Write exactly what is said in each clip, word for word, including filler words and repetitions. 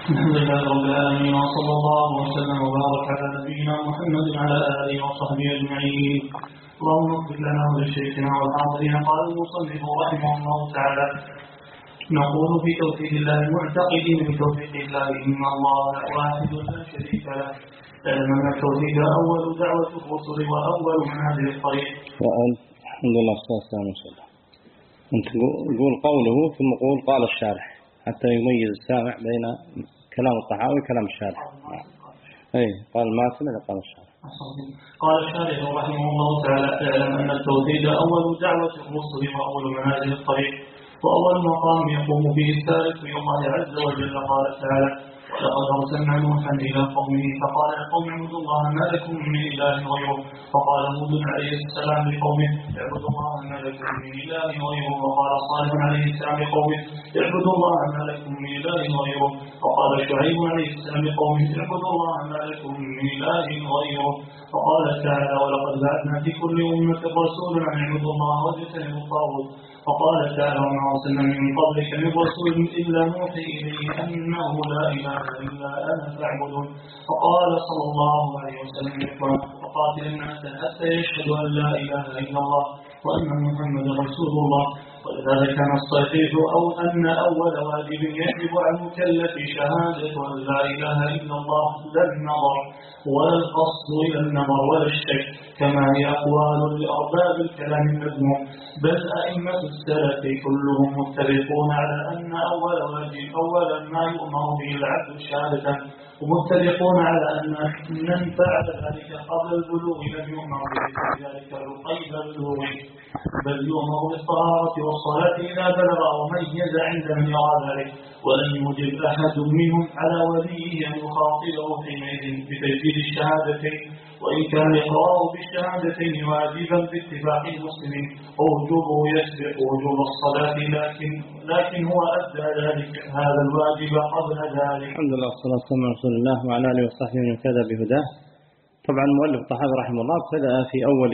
الحمد لله رب العالمين، وصلى الله وسلم وبارك على نبينا محمد وعلى آله وصحبه أجمعين. اللهم اغفر لنا ولشيخنا والحاضرين. قال المصنف رحمه الله تعالى: نقول في توحيد الله معتقدين بتوفيق الله إن الله واحد لا شريك له، لأن التوحيد أول دعوة الرسل وأول منازل الطريق. وأن الحمد لله والصلاة والسلام على رسول الله. أنت تقول قوله ثم قول قال الشارح حتى يميز السامع بين كلام الطحاوي وكلام الشارح. أي قال الماتن إذا قال الشارح. قال الشارح رحمه الله تعالى: اعلم أن التوحيد أول دعوة الرسل وأول منازل الطريق وأول مقام يقوم به السالك في الله عز وجل. قال تعالى: ولقد أرسلنا نوحا إلى قومه فقال يا قوم اعبدوا الله ما لكم من إله غيره. فقال هود عليه السلام لقومه اعبدوا الله ما لكم من إله غيره. وقال صالح عليه السلام لقومه اعبدوا الله ما لكم من إله غيره. وقال شعيب عليه السلام لقومه اعبدوا الله ما لكم من إله غيره. وقال تعالى: ولقد بعثنا في كل أمة رسولا أن اعبدوا الله واجتنبوا الطاغوت. وقال تعالى: وما أرسلنا من قبلك من رسول إلا نوحي إليه أنه لا إله إلا أنا فاعبدون. وقال صلى الله عليه وسلم: وقاتل الناس حتى يشهدوا أن لا إله إلا الله وأن محمدا رسول الله. ولذلك نستطيع أو أن أول واجب يجب على المكلف شهادة أن لا إله إلا الله، لا النظر ولا القصد إلى النظر ولا الشك كما هي أقوال لأرباب الكلام المذموم، بل أئمة السلف كلهم متفقون على أن أول واجب أولا ما يؤمر به العبد شهادة، ومتفقون على أن من فعل ذلك قبل البلوغ لم يؤمر بذلك قيد البلوغ، بل يؤمر بالطهارة والصلاة إذا بلغ وميز عند من يرى ذلك. ولم يجب أحد منهم على وليه أن يخاطبه حينئذ بتجديد الشهادتين، وإن كان إقراره بالشهادتين واجبا باتفاق المسلمين ووجوبه يسبق وجوب الصلاة، لكن لكن هو أدى ذلك هذا الواجب قبل ذلك. الحمد لله والصلاة والسلام على رسول الله وعلى آله وصحبه من اهتدى بهداه. طبعا المؤلف الطحاوي رحمه الله ابتدأ في أول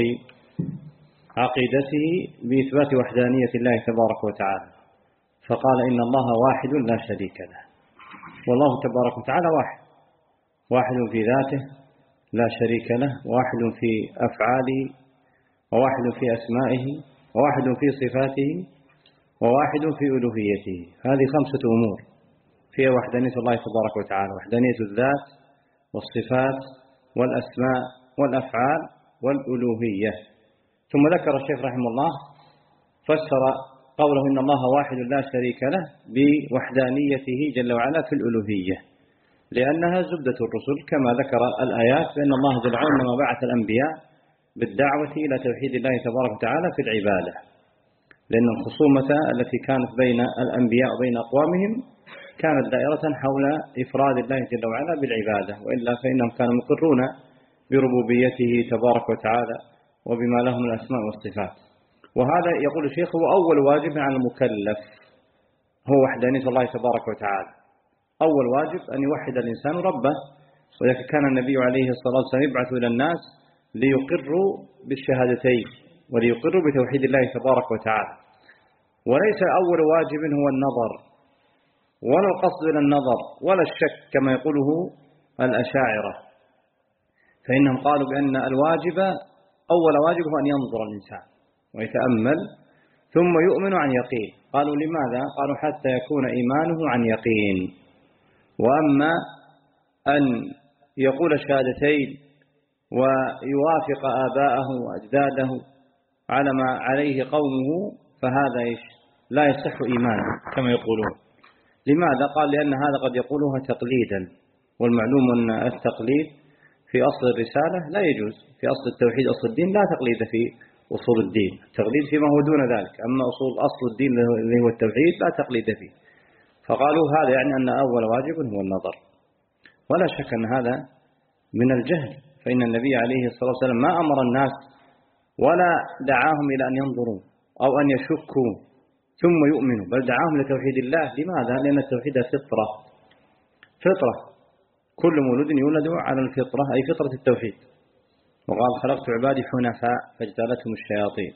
عقيدته بإثبات وحدانية الله تبارك وتعالى، فقال إن الله واحد لا شريك له. والله تبارك وتعالى واحد، واحد في ذاته لا شريك له، واحد في أفعاله، وواحد في أسمائه، وواحد في صفاته، وواحد في ألوهيته. هذه خمسة أمور فيها وحدانية الله تبارك وتعالى: وحدانية الذات والصفات والأسماء والأفعال والألوهية. ثم ذكر الشيخ رحمه الله فسر قوله إن الله واحد لا شريك له بوحدانيته جل وعلا في الألوهية، لأنها زبدة الرسل كما ذكر الآيات بأن الله جل وعلا إنما بعث الأنبياء بالدعوة إلى توحيد الله تبارك وتعالى في العبادة، لأن الخصومة التي كانت بين الأنبياء وبين أقوامهم كانت دائرة حول إفراد الله جل وعلا بالعبادة، وإلا فإنهم كانوا مقرون بربوبيته تبارك وتعالى وبما له من الأسماء والصفات. وهذا يقول الشيخ هو أول واجب على المكلف، هو وحدانية الله تبارك وتعالى. أول واجب أن يوحد الإنسان ربه، ولذلك كان النبي عليه الصلاة والسلام يبعث إلى الناس ليقروا بالشهادتين وليقروا بتوحيد الله تبارك وتعالى. وليس أول واجب هو النظر ولا القصد إلى النظر ولا الشك كما يقوله الأشاعرة، فإنهم قالوا بأن الواجب أول واجب هو أن ينظر الإنسان ويتأمل ثم يؤمن عن يقين. قالوا لماذا؟ قالوا حتى يكون إيمانه عن يقين. وأما أن يقول الشهادتين ويوافق آباءه وأجداده على ما عليه قومه فهذا لا يصح إيمانه كما يقولون. لماذا؟ قال لأن هذا قد يقولها تقليدا، والمعلوم أن التقليد في أصل الرسالة لا يجوز، في أصل التوحيد أصل الدين لا تقليد في أصول الدين، التقليد فيما هو دون ذلك، أما أصول أصل الدين اللي هو التوحيد لا تقليد فيه. فقالوا هذا يعني أن أول واجب هو النظر، ولا شك أن هذا من الجهل، فإن النبي عليه الصلاة والسلام ما أمر الناس ولا دعاهم إلى أن ينظروا أو أن يشكوا ثم يؤمنوا، بل دعاهم لتوحيد الله. لماذا؟ لأن التوحيد فطرة، فطرة كل مولود يولد على الفطرة أي فطرة التوحيد. وقال خلقت عبادي حنفاء فاجتالتهم الشياطين.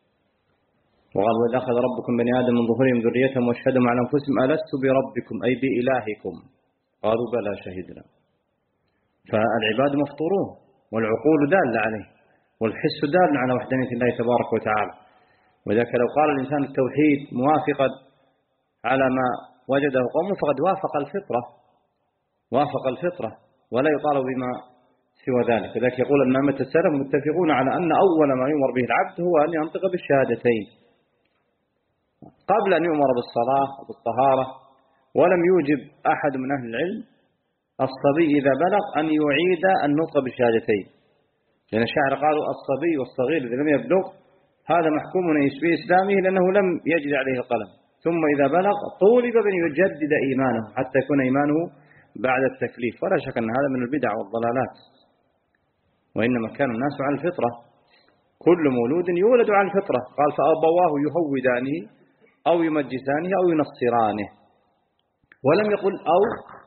وقال وإذ أخذ ربكم بني آدم من ظهورهم ذريتهم واشهدهم على أنفسهم ألست بربكم أي بإلهكم. قالوا بلى شهدنا. فالعباد مفطورون والعقول دالة عليه والحس دال على وحدانية الله تبارك وتعالى. وذلك لو قال الإنسان التوحيد موافقا على ما وجده قومه فقد وافق الفطرة وافق الفطرة ولا يطالب بما سوى ذلك. وذلك يقول أن أئمة السلف متفقون على أن أول ما يؤمر به العبد هو أن ينطق بالشهادتين قبل أن يؤمر بالصلاة وبالطهارة. ولم يوجب أحد من أهل العلم الصبي إذا بلغ أن يعيد النطق بالشهادتين، لأن الشاعر قالوا الصبي والصغير إذا لم يبلغ هذا محكوم بإسلامه لأنه لم يجد عليه القلم، ثم إذا بلغ طولب بأن يجدد إيمانه حتى يكون إيمانه بعد التكليف. ولا شك أن هذا من البدع والضلالات، وإنما كان الناس على الفطرة، كل مولود يولد على الفطرة. قال فأبواه يهودانه أو يمجسانه أو ينصرانه، ولم يقل أو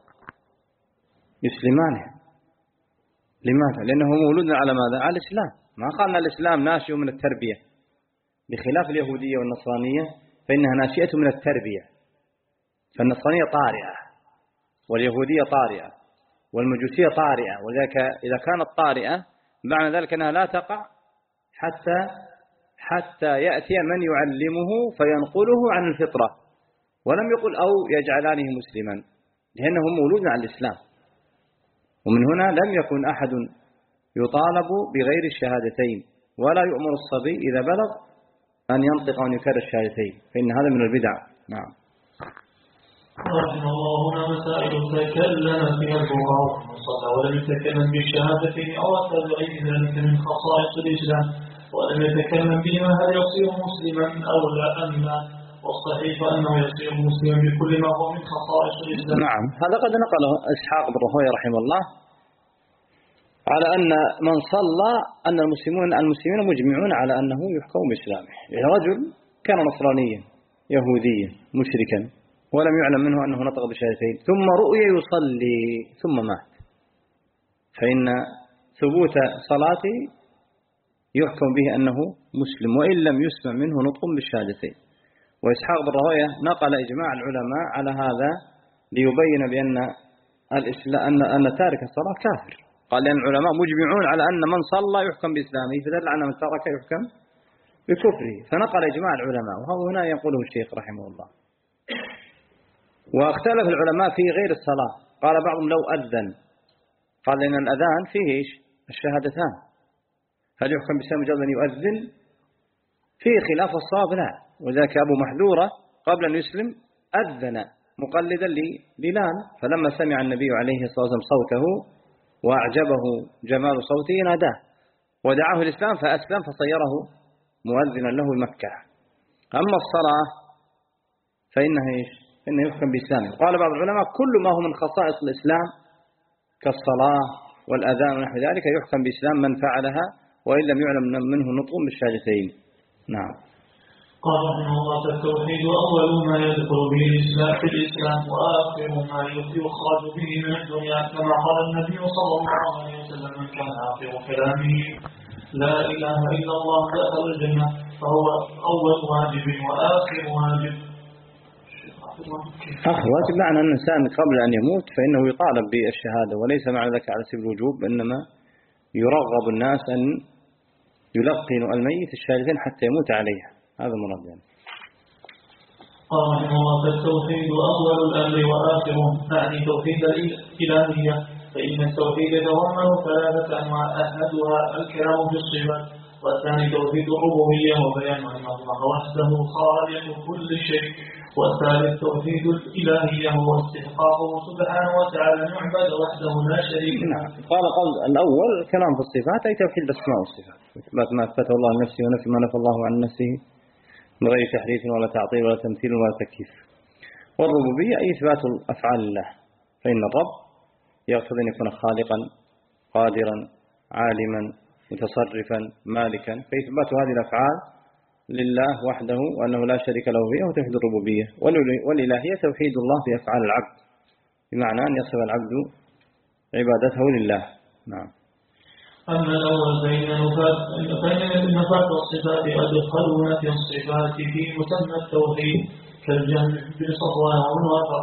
يسلمانه. لماذا؟ لأنه مولود على ماذا؟ على الإسلام. ما قالنا الإسلام ناشئ من التربية، بخلاف اليهودية والنصرانية فإنها ناشئة من التربية. فالنصرانية طارئة واليهودية طارئة والمجوسية طارئة، وذلك إذا كانت طارئة معنى ذلك أنها لا تقع حتى حتى يأتي من يعلمه فينقله عن الفطرة. ولم يقل أو يجعلانه مسلما، لأنه مولود على الإسلام. ومن هنا لم يكن أحد يطالب بغير الشهادتين، ولا يؤمر الصبي إذا بلغ أن ينطق وأن يكرر الشهادتين، فإن هذا من البدع. نعم. رحمه الله هنا مسائل تكلم فيها الفقهاء المصلى ولم يتكلم بالشهادتين أو أتى بغير ذلك من خصائص الإسلام ولم يتكلم بما هل يصير مسلما أو لا أم لا، والصحيح أنه يصير مسلما بكل ما هو من خصائص الإسلام. نعم، هذا قد نقله إسحاق بن راهويه رحمه الله على أن من صلى أن المسلمون المسلمين مجمعون على أنه يحكم بإسلامه. يعني رجل كان نصرانيا يهوديا مشركا ولم يعلم منه أنه نطق بشهادتين، ثم رؤي يصلي ثم مات، فإن ثبوت صلاته يحكم به أنه مسلم وإن لم يسمع منه نطق بالشهادتين. وإسحاق بن راهويه نقل إجماع العلماء على هذا ليبين بأن الإسلام أن أن تارك الصلاة كافر. قال لأن العلماء مجمعون على أن من صلى يحكم بإسلامه، فدل على من ترك يحكم بكفره، فنقل إجماع العلماء، وهو هنا يقوله الشيخ رحمه الله. واختلف العلماء في غير الصلاة، قال بعضهم لو أذن، قال لأن الأذان فيه إيش؟ الشهادتان، هل يحكم بإسلام مجرد أن يؤذن؟ فيه خلاف الصواب لا. وذاك أبو محذورة قبل أن يسلم أذن مقلدا لبلال، فلما سمع النبي عليه الصلاة والسلام صوته وأعجبه جمال صوته ناداه ودعاه الإسلام فأسلم فصيره مؤذنا له مكة. أما الصلاة فإنها إيش؟ إنه يحكم بإسلامه. قال بعض العلماء كل ما هو من خصائص الإسلام كالصلاة والأذان ونحو ذلك يحكم بإسلام من فعلها وإن لم يعلم منه نطق بالشهادتين. نعم. قال رحمه الله التوحيد أول ما يدخل به الإسلام في الإسلام وآخر ما يخرج به من الدنيا، كما قال النبي صلى الله عليه وسلم من كان آخر كلامه لا إله إلا الله دخل الجنة، فهو أول واجب وآخر واجب. آخر واجب معنى أن الإنسان قبل أن يموت فإنه يطالب بالشهادة، وليس معنى ذلك على سبيل الوجوب، إنما يرغب الناس أن يلقنوا الميت الشهادتين حتى يموت عليها، هذا مراد يعني. قال رحمه الله التوحيد أول الأمر وآخره، يعني توحيد الإلهية، فإن التوحيد يتضمن ثلاثة أنواع، أحدها الكلام بالصفات، والثاني توحيد الربوبية وبيان أن الله وحده خالق كل شيء، والثالث توحيد الإلهية هو استحقاقه سبحانه وتعالى أن يعبد وحده لا شريك له. قال قول الأول الكلام في الصفات أي توحيد الأسماء والصفات، إثبات ما أثبته الله لنفسه ونفي ما نفى الله عن نفسه من غير تحريف ولا تعطيل ولا تمثيل ولا تكييف. والربوبية أي إثبات أفعال الله، فإن الرب يقتضي أن يكون خالقا قادرا عالما متصرفا مالكا، فإثبات هذه الأفعال لله وحده وأنه لا شريك له فيها وتوحيد الربوبية. والإلهية توحيد الله في أفعال العبد، بمعنى أن يصف العبد عبادته لله. نعم. أما الأول فإن نفاة الصفات أدخلوا نفي الصفات في مسمى التوحيد كالجهل بالصفوان والموافقة،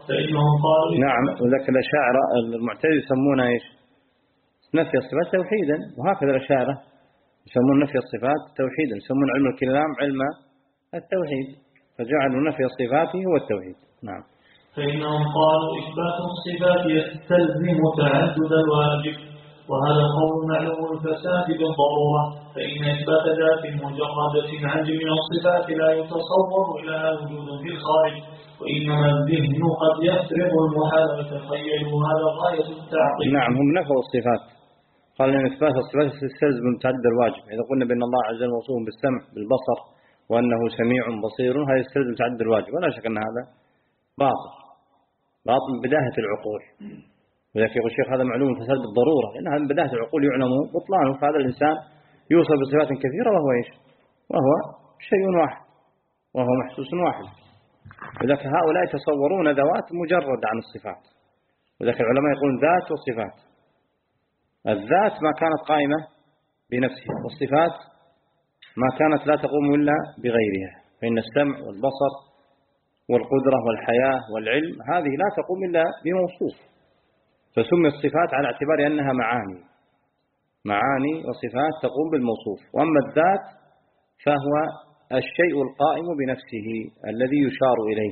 فإنهم قالوا نعم. وذلك الأشاعرة المعتزلة يسمون إيش؟ نفي الصفات توحيدا، وهكذا الأشاعرة يسمون نفي الصفات توحيدا، يسمون علم الكلام علم التوحيد، فجعلوا نفي الصفات هو التوحيد. نعم. فإنهم قالوا إثبات الصفات يستلزم تعدد الواجب، وهذا القول معلوم الفساد بالضرورة، فإن إثبات ذات مجردة عن جميع الصفات لا يتصور لها وجود في الخارج، وإنما الذهن قد يفرغ المحال ويتخيل، وهذا غاية التعطيل. نعم، هم نفوا الصفات، قال إن إثبات الصفات يستلزم تعدد الواجب. إذا قلنا بأن الله عز وجل موصوف بالسمع بالبصر وأنه سميع بصير، هذا يستلزم تعدد الواجب، ولا شك أن هذا باطل باطل من بداهة العقول. ولكن يقول الشيخ هذا معلوم الفساد بالضرورة، لأنها من بداهة العقول يعلم بطلانه، فهذا الإنسان يوصف بصفات كثيرة وهو إيش؟ وهو شيء واحد، وهو محسوس واحد. ولكن هؤلاء يتصورون ذوات مجردة عن الصفات، ولكن العلماء يقولون ذات وصفات. الذات ما كانت قائمة بنفسها، والصفات ما كانت لا تقوم إلا بغيرها، فإن السمع والبصر والقدرة والحياة والعلم هذه لا تقوم إلا بموصوف، فسمي الصفات على اعتبار أنها معاني معاني وصفات تقوم بالموصوف. وأما الذات فهو الشيء القائم بنفسه الذي يشار إليه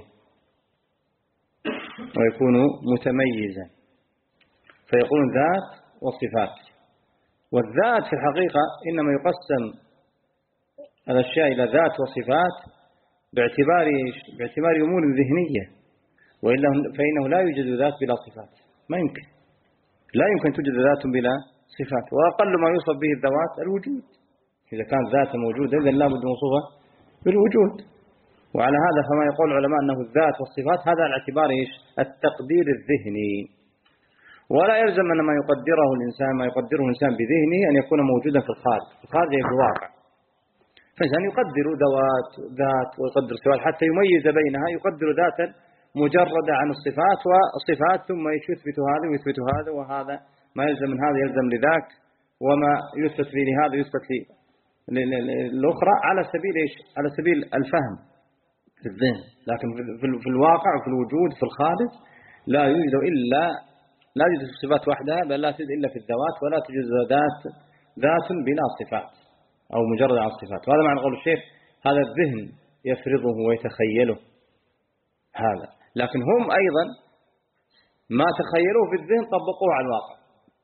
ويكون متميزا، فيقول ذات وصفات. والذات في الحقيقة إنما يقسم الأشياء إلى ذات وصفات باعتبار باعتبار أمور ذهنية، وإلا فإنه لا يوجد ذات بلا صفات، ما يمكن لا يمكن توجد ذات بلا صفات. وأقل ما يوصف به الذوات الوجود، إذا كانت ذات موجودة إذن لا بد موصوفة بالوجود. وعلى هذا فما يقول العلماء أنه الذات والصفات هذا على اعتبار إيش؟ التقدير الذهني، ولا يلزم أن ما يقدره الإنسان ما يقدره الإنسان بذهنه أن يكون موجودا في الخارج، في الخارج في الواقع. فالإنسان يقدر ذوات ذات ويقدر صفات حتى يميز بينها، يقدر ذاتا مجردة عن الصفات والصفات، ثم يثبت هذا ويثبت هذا، وهذا ما يلزم من هذا يلزم لذاك، وما يثبت لي لهذا يثبت لي الأخرى، على سبيل إيش؟ على سبيل الفهم في الذهن. لكن في الواقع وفي الوجود في الخارج لا يوجد إلا لا يوجد الصفات وحدها، بل لا توجد إلا في الذوات، ولا توجد ذات ذات بلا صفات أو مجرد عن الصفات. وهذا معنى قول الشيخ هذا الذهن يفرضه ويتخيله هذا، لكن هم أيضا ما تخيلوه في الذهن طبقوه على الواقع،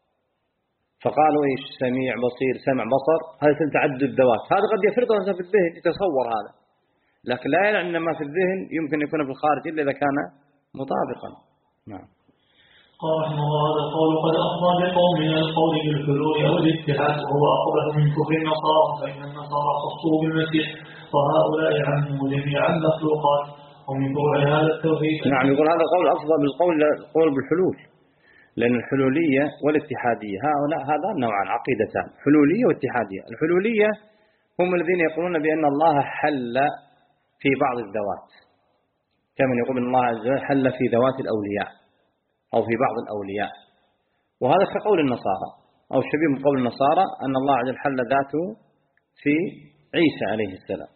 فقالوا إيش؟ سميع بصير سمع بصر، هذا تعدد الذوات، هذا قد يفرضه الإنسان في الذهن يتصور هذا، لكن لا يعني أن ما في الذهن يمكن يكون في الخارج إلا إذا كان مطابقا. نعم. قال رحمه الله هذا القول قد أفضى بقوم من القول بالحلول أو الاتحاد، وهو أقبح من كفر النصارى، فإن النصارى خصوا بالمسيح وهؤلاء عنه جميع المخلوقات، ومن فروع هذا التوحيد. نعم، يقول هذا القول أفضل بالقول القول بالحلول، لأن الحلولية والاتحادية هؤلاء هذا نوعان عقيدتان، حلولية واتحادية. الحلولية هم الذين يقولون بأن الله حل في بعض الذوات، كما يقول أن الله عز وجل حل في ذوات الأولياء أو في بعض الأولياء، وهذا كقول النصارى أو شبيه من قول النصارى أن الله عز وجل حل ذاته في عيسى عليه السلام.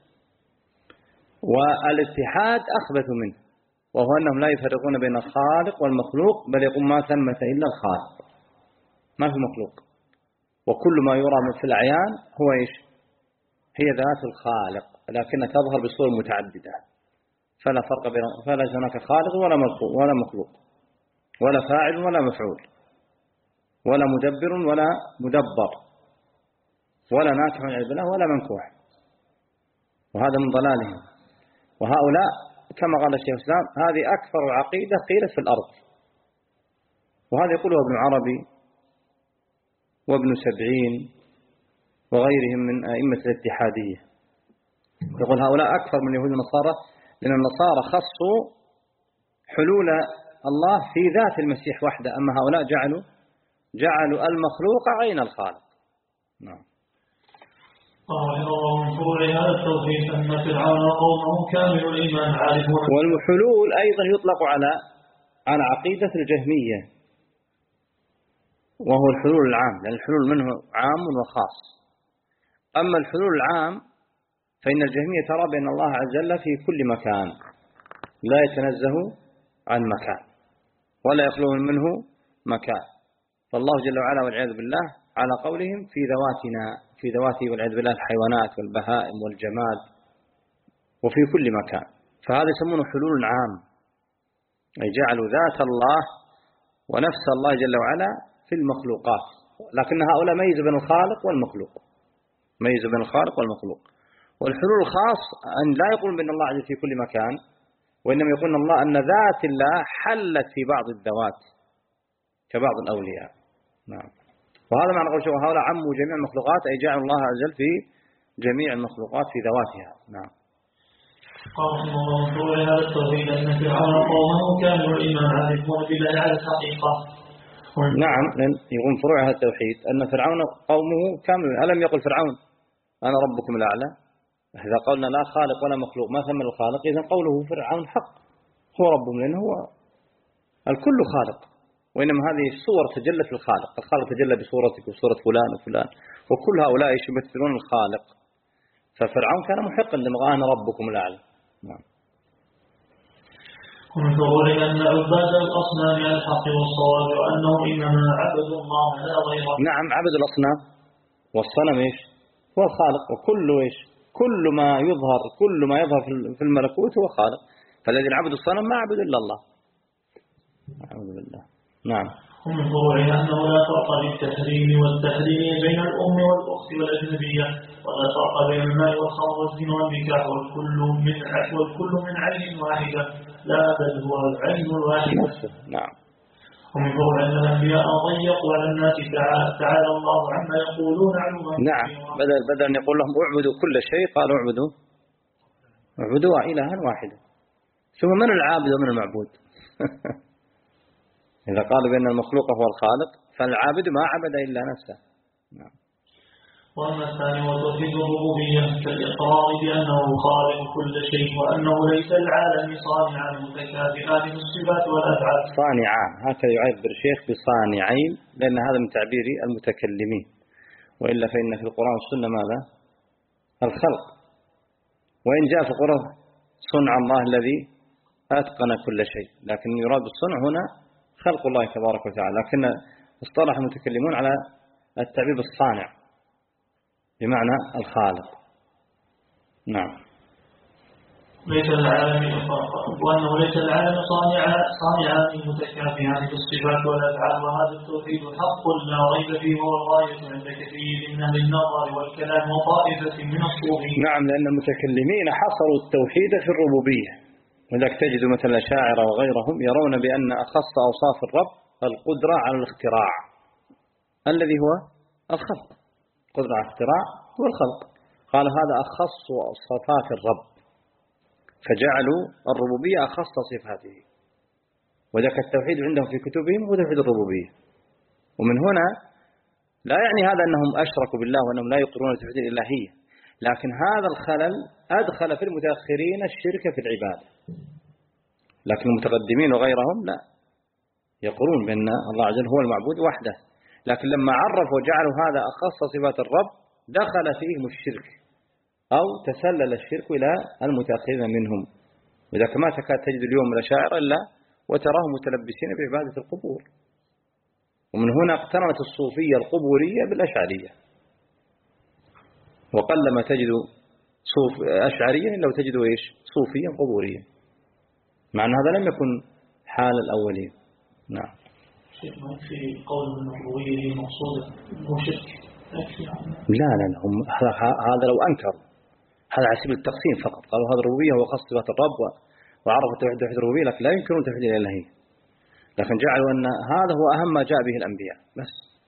والاتحاد أخبث منه، وهو أنهم لا يفرقون بين الخالق والمخلوق، بل يقول ما ثمة إلا الخالق، ما في مخلوق، وكل ما يرى في الأعيان هو إيش؟ هي ذات الخالق، لكنها تظهر بصور متعددة، فلا فرق بين فلا هناك خالق ولا مخلوق ولا مخلوق ولا فاعل ولا مفعول ولا مدبر ولا مدبر ولا ناكح عن الله ولا منكوح، وهذا من ضلالهم. وهؤلاء كما قال الشيخ الإسلام هذه أكثر عقيدة قيلت في الأرض، وهذا يقوله ابن عربي وابن سبعين وغيرهم من أئمة الاتحادية، يقول هؤلاء أكثر من اليهود والنصارى، لأن النصارى خصوا حلول الله في ذات المسيح وحده، أما هؤلاء جعلوا جعلوا المخلوق عين الخالق. نعم. والحلول أيضا يطلق على على عقيدة الجهمية، وهو الحلول العام، لأن الحلول منه عام وخاص. أما الحلول العام فإن الجهمية ترى بأن الله عز وجل في كل مكان لا يتنزه عن مكان ولا يخلون منه مكان. فالله جل وعلا والعياذ بالله على قولهم في ذواتنا، في ذواته والعياذ بالله الحيوانات والبهائم والجماد وفي كل مكان. فهذا يسمونه حلول عام، أي جعلوا ذات الله ونفس الله جل وعلا في المخلوقات. لكن هؤلاء ميزوا بين الخالق والمخلوق، ميزوا بين الخالق والمخلوق. والحلول الخاص أن لا يقولون بأن الله عز في كل مكان، وإنما يقولون الله أن ذات الله حلت في بعض الذوات كبعض الأولياء. نعم. وهذا معنى قول شو هؤلاء عموا جميع المخلوقات، أي جعلوا الله عز وجل في جميع المخلوقات في ذواتها. نعم. قال رحمه الله تعالى هذا التوحيد أن فرعون قومه كانوا الإيمان عارفون بالله على الحقيقة. نعم، يقول فروع هذا التوحيد أن فرعون قومه كامل. ألم يقل فرعون أنا ربكم الأعلى؟ إذا قلنا لا خالق ولا مخلوق ما ثم الخالق، إذا قوله فرعون حق، هو ربهم لأنه هو الكل خالق، وإنما هذه الصور تجلت للخالق. الخالق تجلى بصورتك وصورة فلان وفلان، وكل هؤلاء يمثلون الخالق. ففرعون كان محقا لما قال أنا ربكم الأعلى. نعم. ومن فضول أن عباد الأصنام على الحق والصواب، وأنهم إنما عبدوا الله لا غيره. نعم، عبد الأصنام والصنم إيش هو الخالق، وكل إيش كل ما يظهر كل ما يظهر في الملكوت هو خالق. فالذين عبدوا الصنم ما عبدوا إلا الله. أعوذ بالله. نعم. ومن فروعها أنه لا فرق بالتحريم والتحريم بين الأم والأخت والأجنبية، ولا فرق بين الماء والخمر والزنا والنكاح، والكل من والكل من عين واحدة، لا بل هو العين الواحدة. نعم. ومن فروع أن الأنبياء ضيقوا على الناس تعالى الله عما يقولون علوا. نعم، بدل بدل أن يقول لهم اعبدوا كل شيء قالوا اعبدوا اعبدوا إلها واحدا. ثم من العابد ومن المعبود؟ إذا قالوا بأن المخلوق هو الخالق فالعابد ما عبد إلا نفسه. نعم. وأما الثاني وتوحيد الربوبية كالإقرار بأنه خالق كل شيء، وأنه ليس العالم صانعا متكافئان في الصفات والأفعال. صانعان هكذا يعبر الشيخ بصانعين، لأن هذا من تعبير المتكلمين، وإلا فإن في القرآن والسنة ماذا؟ الخلق. وإن جاء في القرآن صنع الله الذي أتقن كل شيء، لكن يراد بالصنع هنا خلق الله تبارك وتعالى. لكن اصطلح المتكلمون على التعبير بالصانع بمعنى الخالق. نعم. ليس العالم وأنه ليس العالم صانعا صانعا متكافئان في الصفات والأفعال، وهذا التوحيد حق لا ريب فيه، هو الغاية عند كثير من أهل النظر والكلام وطائفة من الصوفيين. نعم، لأن المتكلمين حصروا التوحيد في الربوبية، ولذلك تجد مثل الأشاعرة وغيرهم يرون بأن أخص أوصاف الرب القدرة على الاختراع الذي هو الخلق. قدرة على الاختراع هو الخلق. قال هذا أخص صفات الرب، فجعلوا الربوبية أخص صفاته، وذاك التوحيد عندهم في كتبهم هو توحيد الربوبية. ومن هنا لا يعني هذا أنهم أشركوا بالله وأنهم لا يقرون توحيد الإلهية، لكن هذا الخلل أدخل في المتأخرين الشرك في العبادة. لكن المتقدمين وغيرهم لا، يقرون بأن الله عز وجل هو المعبود وحده، لكن لما عرفوا وجعلوا هذا أخص صفات الرب دخل فيهم الشرك، أو تسلل الشرك إلى المتأخرين منهم. وإذا كما تكاد تجد اليوم الأشاعرة إلا وتراهم متلبسين بعبادة القبور. ومن هنا اقترنت الصوفية القبورية بالأشعرية، وقلما تجد صوف أشعريا لو تجد إيش صوفيا قبوريا، مع أن هذا لم يكن حال الأولين. نعم. شيخ ما في قول النبوية مقصودة مو شرك؟ لا لا لا، هم هذا لو أنكروا هذا على سبيل التقسيم فقط، قالوا هذا الربوبية هو خاص صفات الرب وعرفوا توحيد توحيد الربوبية، لكن لا يمكنون توحيد الإلهية، لكن جعلوا أن هذا هو أهم ما جاء به الأنبياء بس.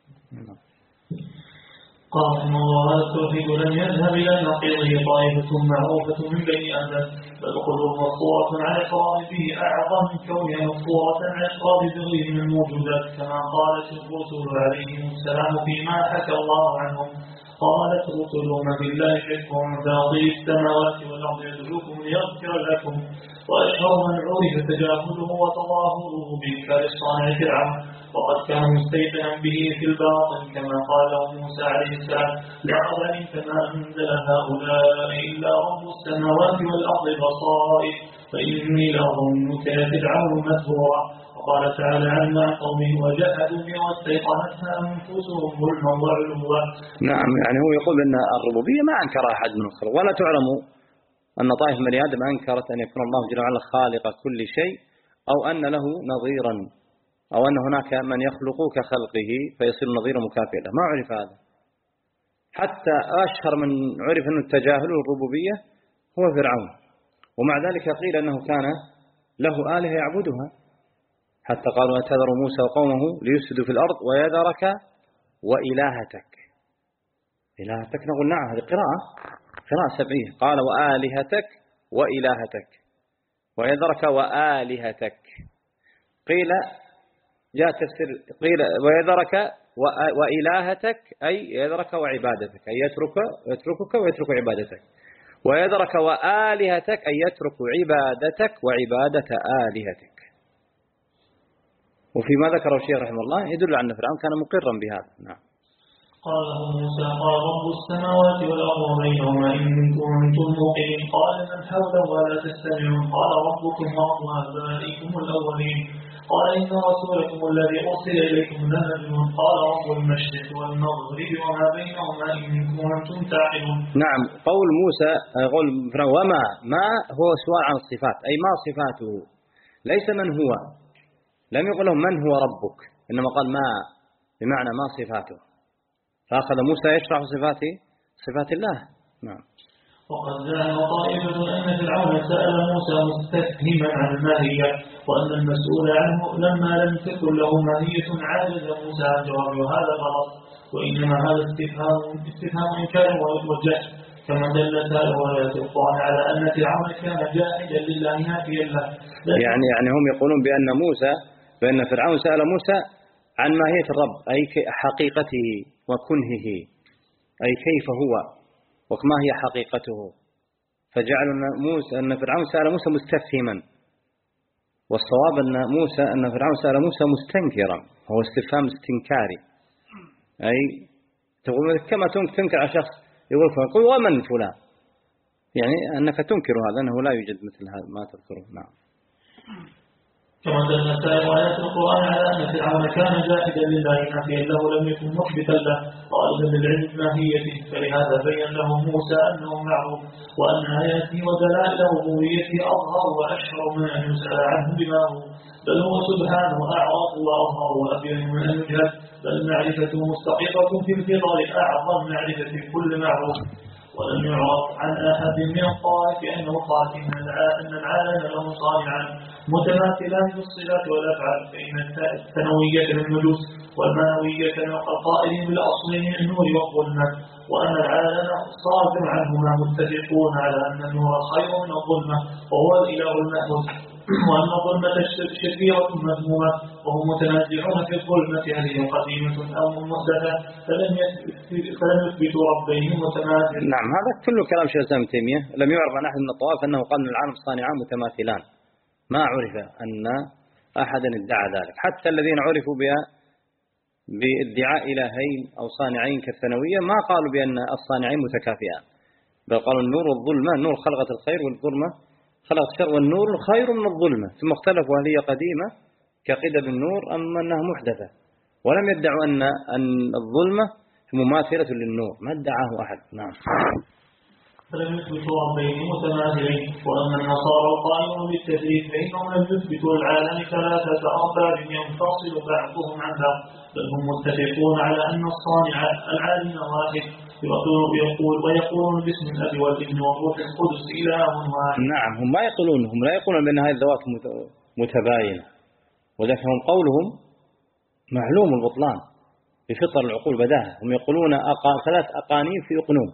قال رحمه الله هذا التوحيد لم يذهب إلى نقيضه طائفة معروفة من بني آدم، بل القلوب مفطورة على إقرار به أعظم من كونها مفطورة على إقرار بغيره من الموجودات، كما قالت الرسل عليهم السلام فيما حكى الله عنهم. قالت رسلهم بالله شك فاطر السماوات والأرض يدعوكم ليغفر لكم، وأشهر من عرف تجاهله وتظاهره بإنكار الصانع فرعون، وقد كان مستيقنا به في الباطن كما قال موسى عليه السلام لقد علمت ما أنزل هؤلاء إلا رب السماوات والأرض بصائر فإني لأظنك يا فرعون مثبورا. وقال تعالى عما قومه وجحدوا بها واستيقنتها أنفسهم ظلما وعلوا. نعم، يعني هو يقول أن الربوبية ما أنكر أحد من الخلق، ولا تعلم أن طائفة من آدم أنكرت أن يكون الله جل وعلا خالق كل شيء، أو أن له نظيرا، أو أن هناك من يخلق كخلقه فيصير نظيرا مكافئ له. ما عرف هذا. حتى أشهر من عرف أنه التجاهل الربوبية هو فرعون، ومع ذلك قيل أنه كان له آلهة يعبدها، حتى قالوا أتذر موسى وقومه ليفسدوا في الأرض ويذرك وإلهتك. إلهتك نقول نعم، هذه قراءة قراءة سبعية. قال وآلهتك وإلهتك، ويذرك وآلهتك. قيل جاء تفسير قيل ويذرك وإلهتك أي يذرك وعبادتك، أي يترك يتركك ويترك عبادتك. ويذرك وآلهتك أي يترك عبادتك وعبادة آلهتك. وفيما ذكره الشيخ رحمه الله يدل على أن فرعون كان مقرا بهذا. نعم. قال له موسى قال رب السماوات والأرض وبينهما إن كنتم موقنين. قال من حوله ولا تستمعون. قال ربكم ورب آبائكم الأولين. قال إن رسولكم الذي أرسل إليكم لمجنون. قال رب المشرق والمغرب وما بينهما إن كنتم تعقلون. نعم، قول موسى قول وما ما هو سؤال عن الصفات، أي ما صفاته، ليس من هو. لم يقل لهم من هو ربك، إنما قال ما بمعنى ما صفاته، فأخذ موسى يشرح صفات صفات الله. نعم. وقد زعم طائفة أن فرعون سأل موسى مستفهما عن الماهية، وأن المسؤول عنه لما لم تكن له ماهية عاجز موسى عن جوابه، وهذا غلط. وإنما هذا استفهام استفهام إنكار وجهل، كما دل سائر آيات القرآن على أن فرعون كان جاحدا لله نافيا له. يعني يعني هم يقولون بأن موسى بأن فرعون سأل موسى عن ماهية الرب، أي حقيقته وكنهه، أي كيف هو وما هي حقيقته، فجعلوا أن موسى أن فرعون سأل موسى مستفهما، والصواب أن موسى أن فرعون سأل موسى مستنكرا، هو استفهام استنكاري، أي تقول كما تنكر على شخص يقول يقول ومن فلان، يعني أنك تنكر هذا أنه لا يوجد مثل هذا ما تذكره. نعم. كما دل سائر آيات القرآن على أن فرعون كان جاحدا لله نافيا له لم يكن مثبتا له طالبا للعلم ماهيته، فلهذا بين له موسى أنه معروف، وأن آياته ودلائل ربوبيته أظهر وأشهر من أن يسأل عنه بما هو، بل هو سبحانه أعرف وأظهر وأبين من أن يجهل، بل معرفته مستقرة في الفطر أعظم معرفة كل معروف. ولم يعرف عن أحد من الطائف أنه قال إن العالم له صانعا متماثلا في الصفات والأفعال، فإن الثانوية للنجوس والمعنوية القائلين بالأصلين من النور والظلمة، وأن العالم صادر عنهما متفقون على أن النور خير من الظلمة وهو الإله المحمود، وأن الظلمة شريرة مذمومة وهم متنازعون في الظلمة هل هي قديمة أو محدثة، فلم يثبتوا ربين متماثل. نعم، هذا كله كلام شيخ الإسلام ابن تيمية. لم يعرف عن أحد من الطوائف أنه قال أن العالم صانعان متماثلان، ما عرف أن أحدا ادعى ذلك، حتى الذين عرفوا بادعاء إلهين أو صانعين كالثانوية ما قالوا بأن الصانعين متكافئان، بل قالوا النور والظلمة، النور خلقت الخير والظلمة خلقت الشر، والنور خير من الظلمة، ثم اختلفوا هل هي قديمة كقدم النور أم أنها محدثة، ولم يدعوا أن أن الظلمة مماثلة للنور، ما ادعاه أحد. نعم. فلم يثبتوا ربين متماثلين. وأما النصارى القائلون بالتثليث فإنهم لم يثبتوا العالم ثلاثة أرباب ينفصل بعضهم عن بعض، بل هم متفقون على أن الصانع العالم واحد، يقول ويقولون باسم الأب والابن والروح القدس إله واحد. نعم، هم ما يقولون هم لا يقولون بأن هذه الذوات متباينة، وذلك هم قولهم معلوم البطلان بفطر العقول بداهة. هم يقولون أقا ثلاث أقانيم في أقنوم.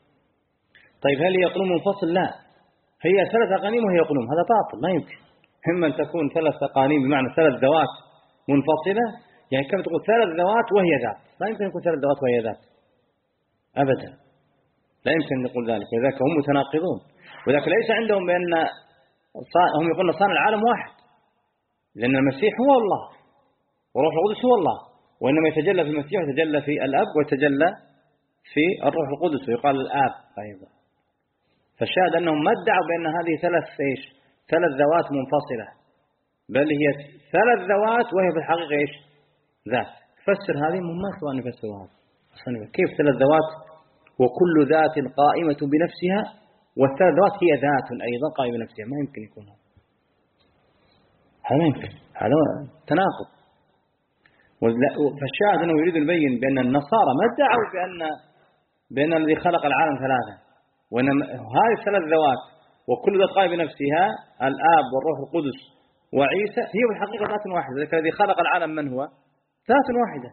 طيب هل هي أقنوم منفصل؟ لا، هي ثلاث أقانيم وهي أقنوم، هذا باطل ما يمكن. إما أن تكون ثلاث أقانيم بمعنى ثلاث ذوات منفصلة، يعني كما تقول ثلاث ذوات وهي ذات، لا يمكن يكون ثلاث ذوات وهي ذات أبدا، لا يمكن أن نقول ذلك، لذلك هم متناقضون. وذلك ليس عندهم بأن هم يقولون صانع العالم واحد، لأن المسيح هو الله وروح القدس هو الله، وإنما يتجلى في المسيح ويتجلى في الأب ويتجلى في الروح القدس ويقال الآب أيضا. فالشاهد أنهم ما ادعوا بأن هذه ثلاث إيش ثلاث ذوات منفصلة، بل هي ثلاث ذوات وهي في الحقيقة إيش؟ ذات. فسر هذه مما سوى أن يفسرها. كيف ثلاث ذوات وكل ذات قائمة بنفسها، والثلاث ذوات هي ذات أيضا قائمة بنفسها؟ ما يمكن يكون هذا، هذا ما يمكن، هذا تناقض. فالشاهد أنه يريد أن يبين بأن النصارى ما ادعوا بأن بأن الذي خلق العالم ثلاثة، وإنما هذه الثلاث ذوات وكل ذات قائمة بنفسها، الآب والروح القدس وعيسى، هي في الحقيقة ذات واحدة. لكن الذي خلق العالم من هو؟ ذات واحدة،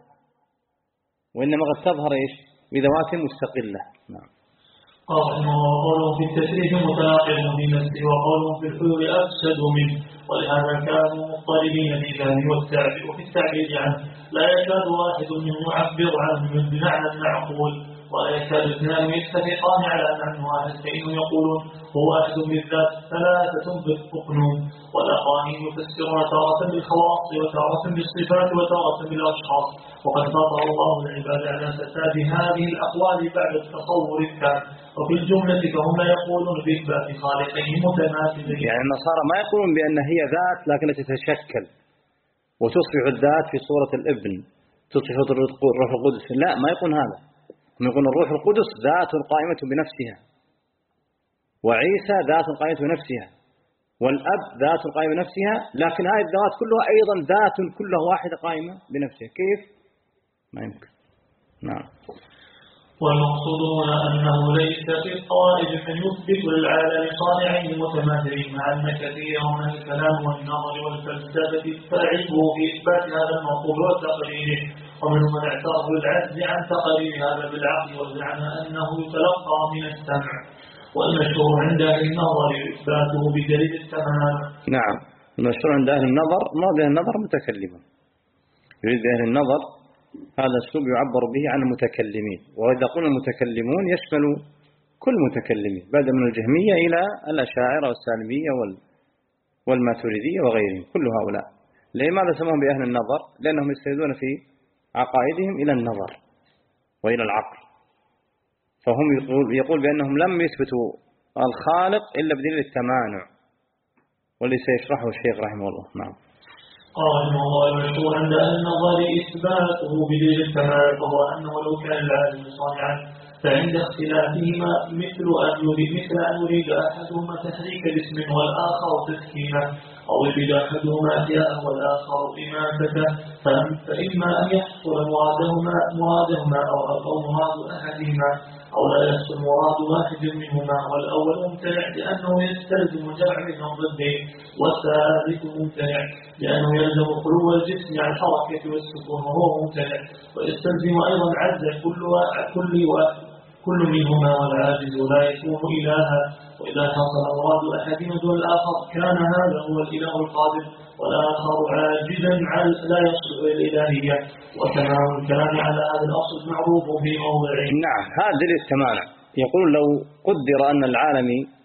وإنما قد تظهر إيش؟ بذوات مستقلة. نعم. قال رحمه الله: وقولهم في التشريف متناقض في نفسه، وقولهم في الحلول أفسد منه، ولهذا كانوا مضطربين في ذهنه والتعبير وفي التعبير عنه. لا يكاد واحد منهم يعبر عنه بمعنى معقول، ولا يكاد اثنان يتفقان على معنى واحد، فإنهم يقولون هو واحد بالذات ثلاثة بالقنون. والأقانيم يفسرون تارة بالخواص وتارة بالصفات وتارة بالأشخاص، وقد فطر الله العباد على فساد هذه الأقوال بعد التصور التام. وفي الجملة فهم لا يقولون بإثبات خالقين متماثلين. يعني النصارى ما يقولون بأن هي ذات لكنها تتشكل وتصبح الذات في صورة الابن، تصبح الروح القدس. لا، ما يقول هذا. هم يقولون الروح القدس ذات قائمة بنفسها، وعيسى ذات قائمة بنفسها، والأب ذات قائمة بنفسها، لكن هذه الذوات كلها أيضا ذات كلها واحدة قائمة بنفسها. كيف؟ ما يمكن. نعم. والمقصود هنا أنه ليس في الطوائف من يثبت للعالم صانعين متماثلين، مع أن كثيرا من الكلام والنظر والفلسفة فعلوا في إثبات هذا المطلوب وتقريره، ومنهم من اعترف بالعجز عن تقرير هذا بالعقل وزعم أنه يتلقى من السمع. والمشهور عند أهل النظر إثباته بدليل التمام. نعم، المشهور عند أهل النظر، ما أهل النظر متكلمون. يريد أهل النظر هذا الأسلوب يعبر به عن المتكلمين، وإذا قلنا المتكلمون يشمل كل المتكلمين، بدءا من الجهمية إلى الأشاعرة والسالمية والماتريدية وغيرهم، كل هؤلاء. لماذا سموهم بأهل النظر؟ لأنهم يستندون في عقائدهم إلى النظر وإلى العقل، فهم يقول, يقول بأنهم لم يثبتوا الخالق إلا بدليل التمانع، واللي سيشرحه الشيخ رحمه الله. نعم. قال رحمه الله: المشهور عند أهل النظر إثباته بدليل التمام، وهو أنه لو كان العالم صانعا فعند اختلافهما مثل أن يريد مثل أن يريد أحدهما تحريك جسم والآخر تسكينه، أو يريد أحدهما أحياء والآخر إماتته، فإما أن يحصل مرادهما مرادهما أو أو مراد أحدهما، أو لا يحصل مراد واحد منهما. والأول ممتنع لأنه يستلزم جمع بين الضدين، والثالث ممتنع لأنه يلزم خلو الجسم عن الحركة والسكون وهو ممتنع، ويستلزم أيضا عجز كل كل كل منهما، والعاجز لا يكون إلها. وإذا حصل مراد أحدهما دون الآخر كان هذا هو الإله القادر، والآخر عاجزا لا يصل إلى الإلهية. وتمام الكلام على هذا الأصل معروف في موضعه. نعم، هذا دليل التمانع. يقول لو قدر أن العالم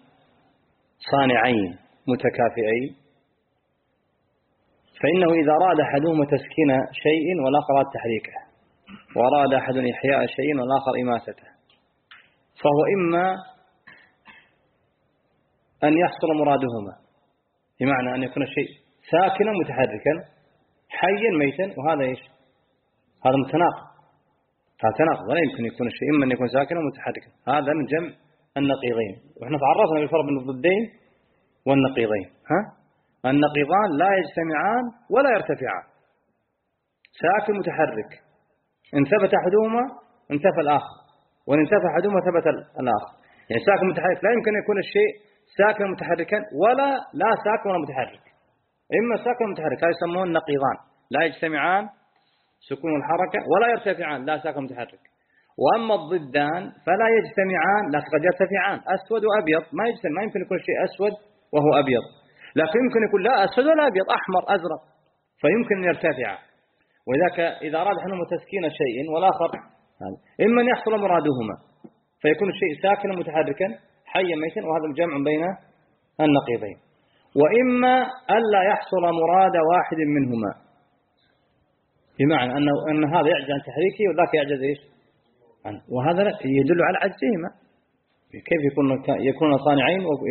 صانعين متكافئين، فإنه إذا أراد أحدهما تسكين شيء والآخر أراد تحريكه، وأراد أحد إحياء شيء والآخر إماتته، فهو إما أن يحصل مرادهما، بمعنى أن يكون الشيء ساكنا متحركا حيا ميتا، وهذا إيش؟ هذا متناقض، هذا تناقض، ولا يمكن يكون الشيء إما أن يكون ساكنا متحركا. هذا من جمع النقيضين، وإحنا تعرفنا بالفرق بين الضدين والنقيضين. ها؟ النقيضان لا يجتمعان ولا يرتفعان، ساكن متحرك، إن ثبت أحدهما انتفى الآخر، وإن انتفى أحدهما ثبت الآخر. يعني ساكن متحرك لا يمكن أن يكون الشيء ساكن متحركا ولا لا ساكن ولا متحرك، إما ساكن متحرك، هذا يسمون نقيضان، لا يجتمعان سكون الحركة ولا يرتفعان لا ساكن متحرك. وأما الضدان فلا يجتمعان لكن قد يرتفعان، أسود وأبيض ما يجتمع، ما يمكن يكون شيء أسود وهو أبيض، لكن يمكن يكون لا أسود ولا أبيض، أحمر أزرق، فيمكن أن يرتفع. وذاك إذا أراد أحدهما تسكين شيء والآخر، إما أن يحصل مرادهما فيكون الشيء ساكنا متحركا حيا ميتا، وهذا الجمع بين النقيضين. وإما ألا يحصل مراد واحد منهما، بمعنى أنه أن هذا يعجز عن تحريكه وذاك يعجز إيش عنه، وهذا يدل على عجزهما. كيف يكون يكون صانعين وإيش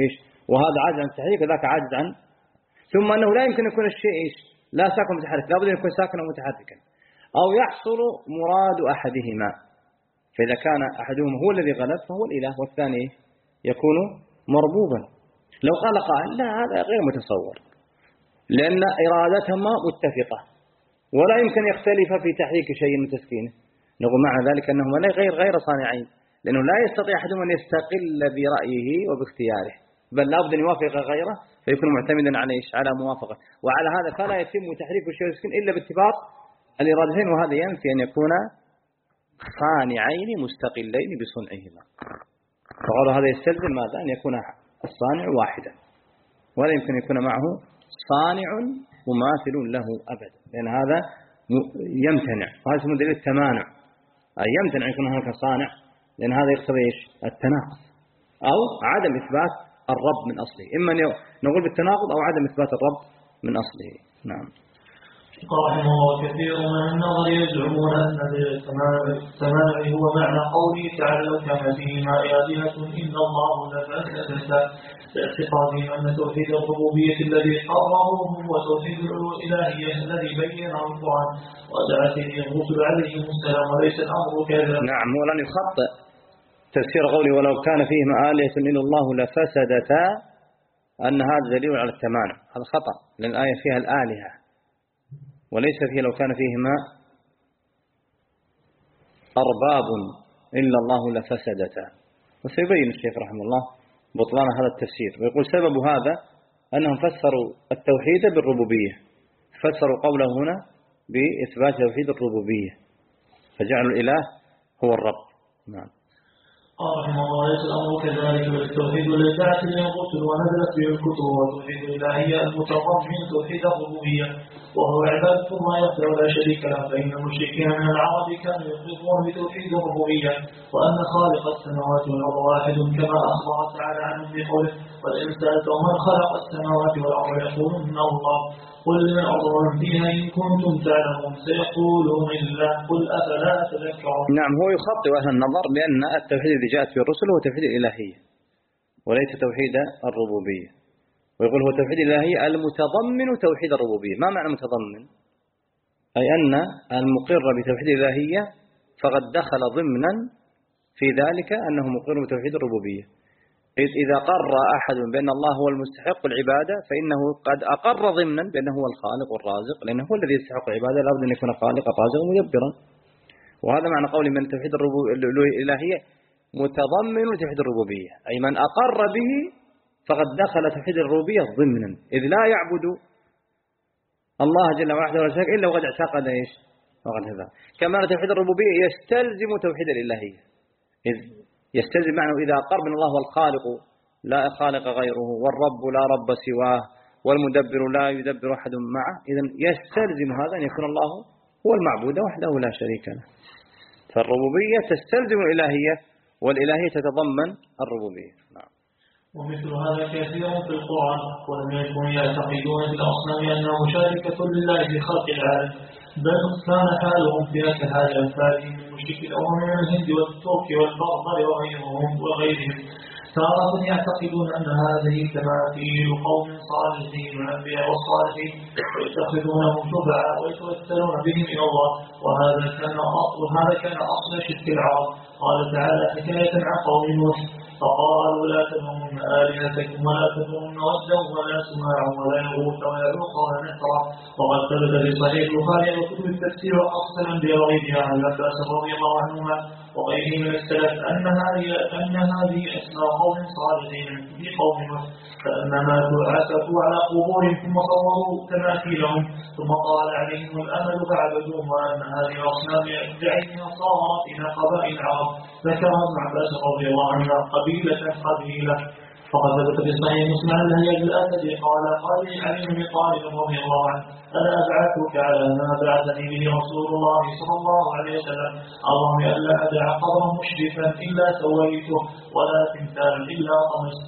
وهذا عاجز عن التحريك وذاك عاجز عن. ثم أنه لا يمكن يكون الشيء إيش لا ساكن متحرك، لا بد أن يكون ساكنا متحركا أو يحصل مراد أحدهما. فإذا كان أحدهما هو الذي غلب فهو الإله والثاني يكون مربوبا. لو قال قائل لا هذا غير متصور، لأن إرادتهما متفقة ولا يمكن يختلف في تحريك شيء وتسكينه، نقول معنى ذلك أنهما غير غير صانعين، لأنه لا يستطيع أحدهما أن يستقل برأيه وباختياره، بل لابد أن يوافق غيره فيكون معتمدا على إيش على موافقة. وعلى هذا فلا يتم تحريك الشيء والتسكين إلا باتفاق الإرادتين، وهذا ينفي أن يكون صانعين مستقلين بصنعهما. فقالوا هذا يستلزم ماذا؟ أن يكون الصانع واحدا، ولا يمكن أن يكون معه صانع مماثل له أبدا، لأن هذا يمتنع، وهذا اسمه دليل التمانع، أي يمتنع أن يكون هناك صانع، لأن هذا يقتضي إيش؟ التناقض أو عدم إثبات الرب من أصله، إما نقول بالتناقض أو عدم إثبات الرب من أصله. نعم. قال رحمه الله: كثير من النظر يزعمون أن السماع هو معنى قوله تعالى: لو كان فيهما آلهة إلا الله لفسدتا، باعتقادهم أن توحيد الربوبية الذي قرروه هو توحيد الإلهية الذي بينه القرآن ودعت إليه الرسل عليهم السلام، وليس الأمر كذا. نعم، ولن يخطئ تفسير قوله ولو كان فيهما آلهة إلا الله لفسدتا أن هذا دليل على التمانع، هذا خطأ، لأن الآية فيها الآلهة وليس فيه لو كان فيهما أرباب إلا الله لفسدتا. وسيبين الشيخ رحمه الله بطلان هذا التفسير، ويقول سبب هذا أنهم فسروا التوحيد بالربوبية، فسروا قوله هنا بإثبات توحيد الربوبية فجعلوا الإله هو الرب. نعم. قال رحمه الله: ليس الأمر كذلك، والتوحيد الذي دعت إليه الرسل ونزلت به الكتب وتوحيد الإلهية المتضمن توحيد الربوبية، وهو عبادة الله وحده لا شريك له. فإن المشركين من العرب كانوا يقرون بتوحيد الربوبية وأن خالق السماوات والأرض واحد، كما أخبر تعالى عنهم بقوله: ولئن سألتهم من خلق السماوات والأرض يقولون الله قل لمن أضرر فيها إن كنتم تعلمون سيقولون الله قل أفلا تذكرون. نعم، هو يخطئ أهل النظر بأن التوحيد الذي جاءت به الرسل هو توحيد الإلهية وليس توحيد الربوبية، ويقول هو توحيد الإلهية المتضمن توحيد الربوبية. ما معنى متضمن؟ أي أن المقر بتوحيد الإلهية فقد دخل ضمنا في ذلك أنه مقر بتوحيد الربوبية. إذا قر أحد بأن الله هو المستحق العبادة فإنه قد أقر ضمنا بأنه هو الخالق والرازق، لأنه هو الذي يستحق العبادة، لا بد أن يكون خالقا رازقا مدبرا. وهذا معنى قول من توحيد الإلهية متضمن توحيد الربوبية، أي من أقر به فقد دخل توحيد الربوبية ضمنا، إذ لا يعبد الله جل وعلا ولا شريك إلا وقد اعتقد إيش؟ وقد هذا. كما أن توحيد الربوبية يستلزم توحيد الإلهية، إذ يستلزم معنى إذا أقر من الله والخالق لا خالق غيره والرب لا رب سواه والمدبر لا يدبر أحد معه، إذن يستلزم هذا أن يكون الله هو المعبود وحده لا شريك له. فالربوبية تستلزم الإلهية والإلهية تتضمن الربوبية. نعم. ومثل هذا كثير في القرآن، ولم يكونوا يعتقدون في الأصنام أنها مشاركة لله في خلق العالم، بل كان حالهم فيها كحال أمثالهم من مشرك الأمم من الهند والترك والبربر وغيرهم وغيرهم. تارة يعتقدون أن هذه تماثيل قوم صالحين من الأنبياء والصالحين ويتخذونهم شفعاء ويتوسلون بهم إلى الله، وهذا كان أصل هذا كان أصل شرك العرب. قال تعالى حكاية عن قوم نوح: فقالوا لا تذرن آلهتكم ولا تذرن ودا ولا سماعا ولا يغوث ويعوق ونسرا. وقد ثبت في صحيح البخاري وكتب التفسير وأقسم بغيرها عن عباس رضي الله عنهما وغيره من السلف أن هذه أن هذه أسماء قوم صالحين في قوم نوح، فأنما عكفوا على قبورهم ثم صوروا تماثيلهم ثم طال عليهم الأمل فعبدوهم، وأن هذه الأصنام بعينها صارت إلى قبائل العرب. ذكر ابن عباس رضي الله عنه قبيلة قبيلة. فقد ثبت في صحيح مسلم عن الهيئة الأسدي قال: قال لي علي بن طالب رضي الله عنه: أنا أبعثك على ما بعثني به رسول الله صلى الله عليه وسلم، اللهم ألا أدع قبرا مشرفا إلا سويته ولا تمثالا إلا طمسته.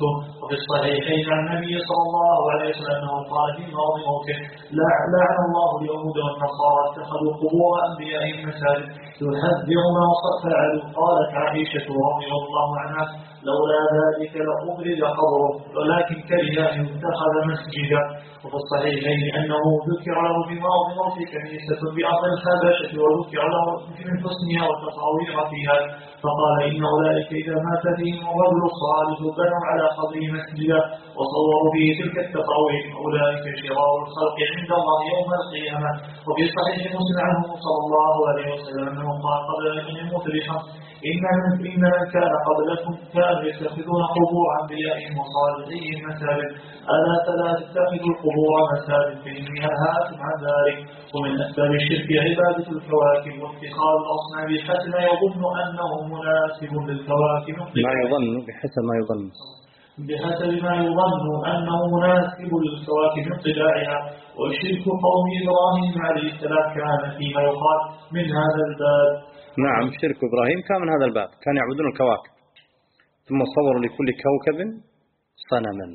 وفي الصحيحين عن النبي صلى الله عليه وسلم أنه قال في مرض موته: لعن الله اليهود والنصارى اتخذوا قبور أنبيائهم مساجد يحذر ما فعلوا. قالت عائشة رضي الله عنها: لولا ذلك لأبرز قبره ولكن كره أن يتخذ مسجدا. وفي الصحيحين أنه ذكر له بمرض موته كنيسة بأرض الحبشة وذكر له من حسنها والتصاوير فيها، فقال: إن أولئك إذا مات فيهم الرجل الصالح بنوا على قبره مسجدا وصوروا فيه تلك التصاوير، أولئك شرار الخلق عند الله يوم القيامة. وفي صحيح مسلم عنه صلى الله عليه وسلم أنه قال قبل أن يموت بشهر: إن من كان قبلكم كانوا يتخذون قبور أنبيائهم وصالحيهم مساجد، ألا فلا تتخذوا القبور مساجد فإني أنهاكم عن ذلك. ومن أسباب الشرك عبادة الكواكب واتخاذ الأصنام بحسب ما يظن أنه مناسب للكواكب ما يظن بحسب ما يظن بحسب ما يظن أنه مناسب للكواكب انطباعها. والشرك قوم إبراهيم عليه السلام كان فيما يقال من هذا الباب. نعم، شرك إبراهيم كان من هذا الباب، كان يعبدون الكواكب ثم صوروا لكل كوكب صنما،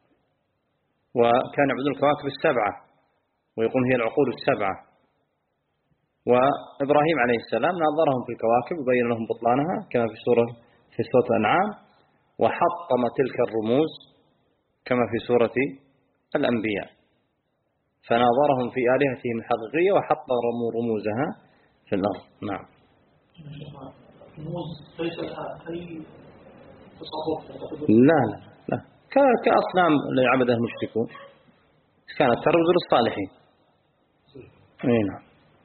وكان يعبدون الكواكب السبعة ويقول هي العقول السبعة. وإبراهيم عليه السلام نظرهم في الكواكب وبين لهم بطلانها كما في سورة في سورة الأنعام، وحطم تلك الرموز كما في سورة الأنبياء، فناظرهم في آلهتهم الحقيقية وحطم رموزها في الأرض. نعم. لا لا لا كأصنام اللي عبدها المشركون كانت ترمز للصالحين. اي نعم.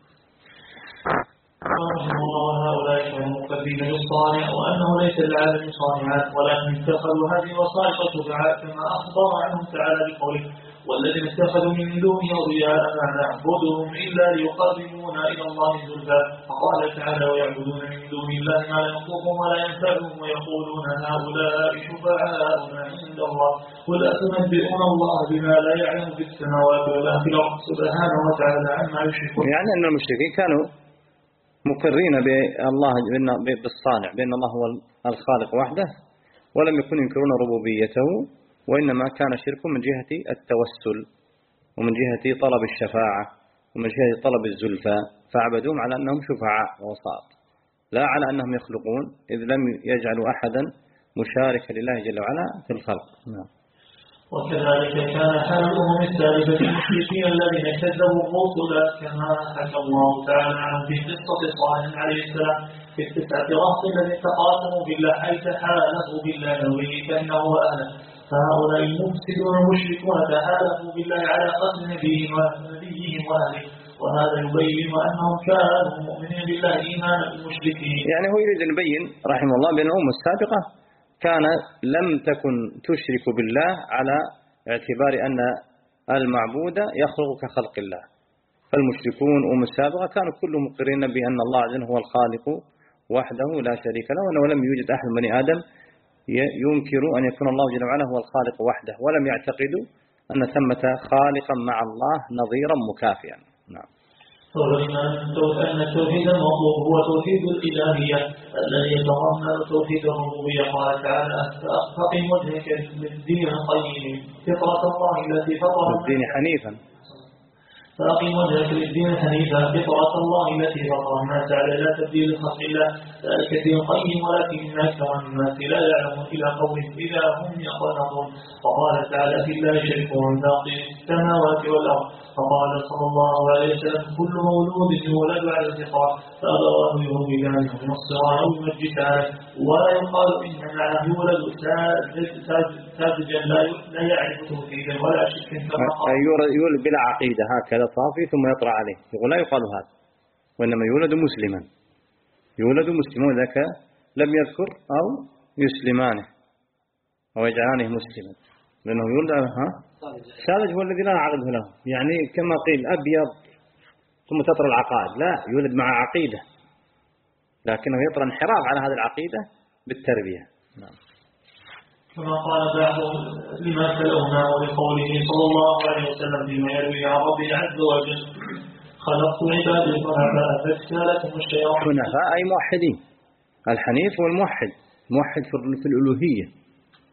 رحمه الله هؤلاء كانوا مقربين للصانع وأنه ليس للعالم صانعات، ولكن اتخذوا هذه الوصائف والشفعاء كما أخبر عنهم تعالى بقوله: والذين اتخذوا من دونه أولياء ما نعبدهم إلا ليقربونا إلى الله زلفى. فقال تعالى: ويعبدون من دون الله ما لا يضرهم ولا ينفعهم ويقولون هؤلاء شفعاؤنا عند الله قل أتنبئون الله بما لا يعلم في السماوات ولا في الأرض سبحانه وتعالى عما يشركون. يعني أن المشركين كانوا مقرين بالله بالصانع، بأن الله هو الخالق وحده، ولم يكونوا ينكرون ربوبيته، وإنما كان شرك من جهة التوسل ومن جهة طلب الشفاعة ومن جهة طلب الزلفى، فعبدوهم على أنهم شفعاء ووساط لا على أنهم يخلقون، إذ لم يجعلوا أحدا مشاركا لله جل وعلا في الخلق. نعم. وكذلك كان حال الأمم السابقة المشركين الذين كذبوا الرسل كما حكى الله تعالى عنهم في قصة صالح عليه السلام في التسعة رهط الذين تقاسموا بالله أي تحالفوا بالله وبه كأنه أهله. فهؤلاء المفسدون المشركون تحالفوا بالله على قتل نبيهم وأهله، وهذا يبين أنهم كانوا مؤمنين بالله إيمانا بالمشركين. يعني هو يريد أن يبين رحمه الله بأن الأمم السابقة كان لم تكن تشرك بالله على اعتبار أن المعبود يخلق كخلق الله، فالمشركون أمم السابقة كانوا كلهم مقرين بأن الله عز وجل هو الخالق وحده لا شريك له، وأنه لم يوجد أحد من بني آدم ينكر أن يكون الله جل وعلا هو الخالق وحده، ولم يعتقدوا أن ثمة خالقا مع الله نظيرا مكافئا. نعم. أن التوحيد المطلوب هو توحيد الإلهية الذي يتضمن توحيد الربوبية. قال تعالى: فأقم وجهك للدين القيم فطرة الله التي فطر الدين حنيفا فأقم وجهك للدين حنيفا فطرة الله التي فطر الناس على لا تبديل لخلق الله ذلك الدين القيم ولكن أكثر الناس لا يعلمون إلى قوله إذا هم يقنطون. وقال تعالى: في الله شرك فاطر السماوات والأرض. فقال صلى الله عليه وسلم: كل مولود يولد على الفطرة فأبواه يهودانه وينصرانه أو يمجسانه، ولا يقال إن معناه يولد ساذجا لا يعرف توحيدا ولا شركا كما قال. يولد بلا عقيدة هكذا صافي ثم يطلع عليه، يقول لا يقال هذا، وإنما يولد مسلما يولد مسلما، ذاك لم يذكر أو يسلمانه أو يجعلانه مسلما، لأنه يولد ها ساذج هو الذي لا عقده له، يعني كما قيل أبيض ثم تطرى العقائد، لا يولد مع عقيدة لكنه يطرى انحراف على هذه العقيدة بالتربية. نعم. كما قال بعضهم لما تلونا ولقوله صلى الله عليه وسلم فيما يروي عن ربه عز وجل: خلقت عبادي حنفاء فاجتالتهم الشياطين. حنفاء أي موحدين، الحنيف هو الموحد، موحد في الألوهية،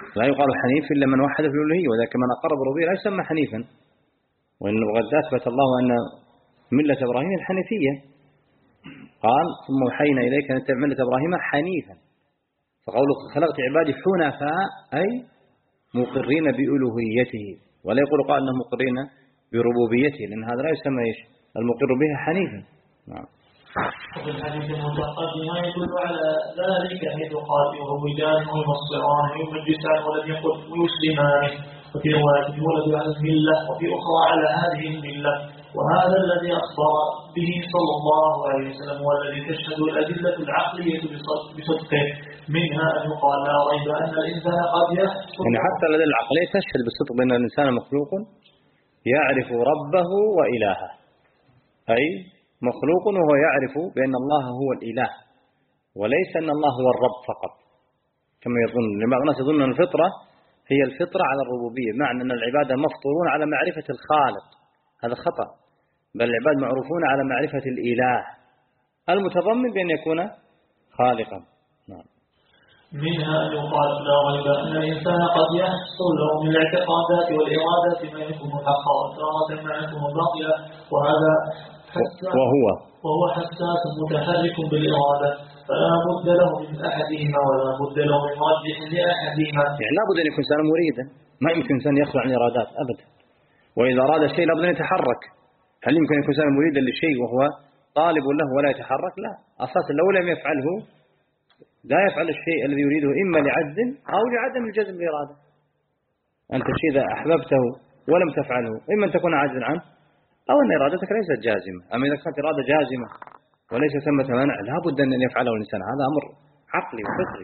لا يقال حنيف إلا من وحد في الألوهية، وذاك من أقر بالربوبية لا يسمى حنيفا. وإن وقد أثبت الله أن ملة إبراهيم الحنيفية، قال ثم أوحينا إليك أن تتبع ملة إبراهيم حنيفا. فقوله خلقت عبادي حنفاء أي مقرين بألوهيته، ولا يقول قال أنهم مقرين بربوبيته، لأن هذا لا يسمى إيش المقر بها حنيفا. نعم. وفي الحديث المتقدم ما يدل على ذلك حيث قال يروجان ويبصران ويمجسان ولم يقل ويسلمان، وفي رواية يولد على الملة وفي أخرى على هذه الملة. وهذا الذي أخبر به صلى الله عليه وسلم والذي تشهد الأدلة العقلية بصدقه، منها أن يقال لا ريب أن الإنسان قد يحصل يعني حتى الأدلة العقلية تشهد بالصدق بأن الإنسان مخلوق يعرف ربه وإلهه، أي مخلوق وهو يعرف بأن الله هو الإله، وليس أن الله هو الرب فقط كما يظن. لبعض الناس يظن أن الفطرة هي الفطرة على الربوبية، معنى أن العبادة مفطورون على معرفة الخالق، هذا خطأ، بل العباد معروفون على معرفة الإله المتضمن بأن يكون خالقا. نعم. منها أن يقال لا ريب أن الإنسان قد يحصل له من الاعتقادات والإرادات ما يكون حقا وتارة ما يكون باطلا، وهذا وهو وهو حساس متحرك بالإرادة، فلا بد له من أحدهما ولا بد له من مرجح لأحدهما. يعني لا بد أن يكون إنسان مريدا، ما يمكن إنسان يخضع للإرادات أبدا، وإذا أراد شيء لا بد أن يتحرك. هل يمكن أن يكون إنسان مريدا لشيء وهو طالب له ولا يتحرك؟ لا، أساسا لو لم يفعله لا يفعل الشيء الذي يريده إما لعجز أو لعدم الجزم بالإرادة. أنت الشيء إذا أحببته ولم تفعله إما أن تكون عاجزا عنه أو أن إرادتك ليست جازمة. أما إذا كانت إرادة جازمة وليس ثمة منع لا بد أن يفعله الإنسان، هذا أمر عقلي وفطري.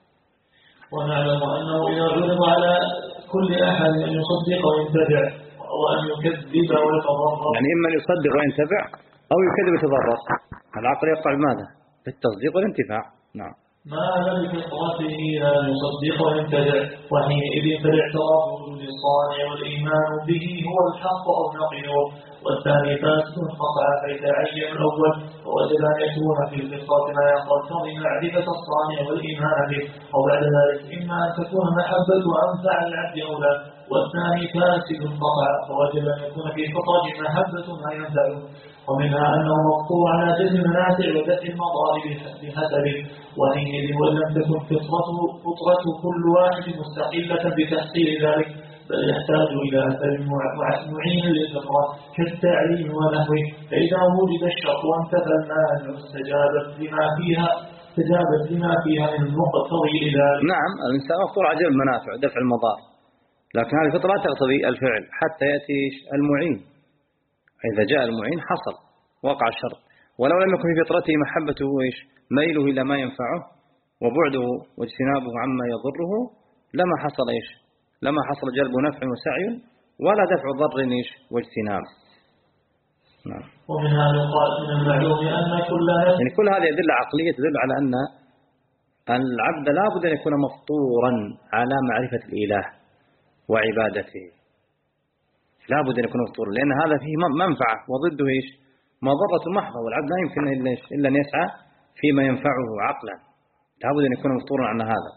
ونعلم أنه إذا غلب على كل أحد أن يصدق ويتبع وأن يكذب ويتضرر، يعني إما أن يصدق وينتفع أو يكذب ويتضرر. العقل يقع بماذا؟ بالتصديق والانتفاع. نعم. ما لم بفطرته أن يصدق وينتفع، وحينئذ فالاعتراف بوجود الصانع والإيمان به هو الحق أو نقيه، والثاني فاسد قطع فيتعين الأول، ووجد أن يكون في الفطرة ما يقتضي معرفة الصانع والإيمان به، أو بعد ذلك إما أن تكون محبة أنفع العبد أو لا، والثاني فاسد قطع فوجب أن يكون في الفطرة محبة ما ينفعه، ومنها أنه مفطور على جلب المنافع ودفع المضار بحسبه، وحينئذ وإن لم تكن فطرته فطرة كل واحد مستقلة بتحصيل ذلك، بل يحتاج إلى أثر معين للفطرة كالتعليم ونحوه. فإذا وجد الشرط وانتفى المانع استجابت لما فيها استجابت لما فيها من مقتضي ذلك. نعم، الإنسان مفطور على جلب المنافع ودفع المضار، لكن هذه الفطرة لا تقتضي الفعل حتى يأتي المعين. إذا جاء المعين حصل وقع الشرط، ولو لم يكن في فطرته محبته وإيش ميله إلى ما ينفعه وبعده واجتنابه عما يضره لما حصل إيش لما حصل جلب نفع وسعي ولا دفع ضر إيش واجتناب. نعم. ومنها يقال من المعلوم أن كل يعني كل هذه أدلة عقلية تدل على أن العبد لا بد أن يكون مفطورا على معرفة الإله وعبادته، لا بد أن يكون مفطورا، لأن هذا فيه منفعة وضده إيش مضرة محضة، والعبد لا يمكن إلا أن يسعى فيما ينفعه عقلا، لا بد أن يكون مفطورا على هذا.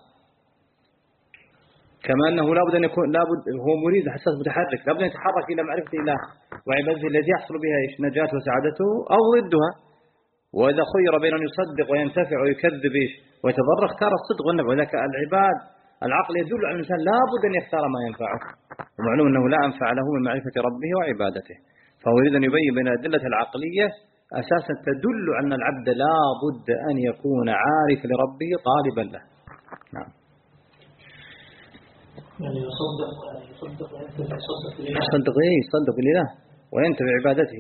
كما أنه لا بد أن يكون لا بد هو مريد حساس متحرك، لا بد أن يتحرك إلى معرفة الله وعبادته التي يحصل بها إيش نجاته وسعادته أو ضدها. وإذا خير بين أن يصدق وينتفع ويكذب إيش ويتضرر اختار الصدق والنفع، وذاك العباد العقل يدل على الإنسان لا بد أن يختار ما ينفعه، ومعلوم أنه لا أنفع له من معرفة ربه وعبادته، فهو يريد أن يبين بين الأدلة العقلية أساسا تدل على أن العبد لا بد أن يكون عارف لربه طالبا له. نعم. يعني يصدق يصدق وينتفع يصدق لله يصدق إيه يصدق لله وينتفع عبادته.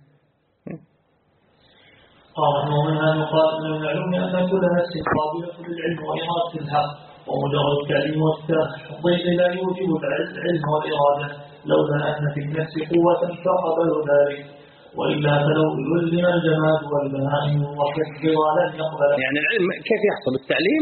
قال ومنها يقال من المعلوم أن كل نفس قابلة للعلم وإرادة الحق، ومجرد التعليم والتحضير لا يوجب العلم والإرادة، لولا أن في النفس قوة فقبل ذلك، وإلا فلو يلزم الجماد والبهائم والكفر لن يقبل. يعني العلم كيف يحصل بالتعليم؟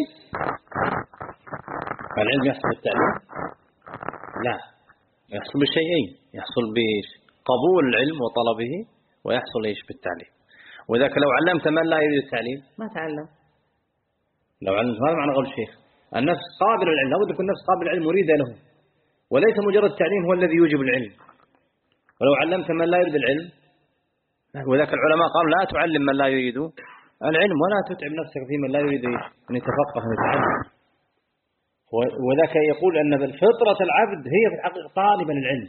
العلم يحصل بالتعليم؟ لا، يحصل بشيئين، يحصل بقبول العلم وطلبه، ويحصل إيش بالتعليم. وذاك لو علمت من لا يريد التعليم ما تعلم. لو علمت هذا معنى قول الشيخ النفس قابل للعلم، لابد يكون النفس قابل للعلم مريدة له، وليس مجرد التعليم هو الذي يوجب العلم. ولو علمت من لا يريد العلم، وذاك العلماء قالوا لا تعلم من لا يريد العلم ولا تتعب نفسك في من لا يريد أن يتفقه ويتعلم. وذاك يقول أن بالفطرة العبد هي في الحقيقة طالبا للعلم،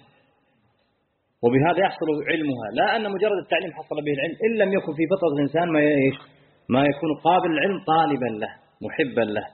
وبهذا يحصل علمها، لا أن مجرد التعليم حصل به العلم، إن لم يكن في فطرة الإنسان ما ما يكون قابل للعلم طالبا له محبا له.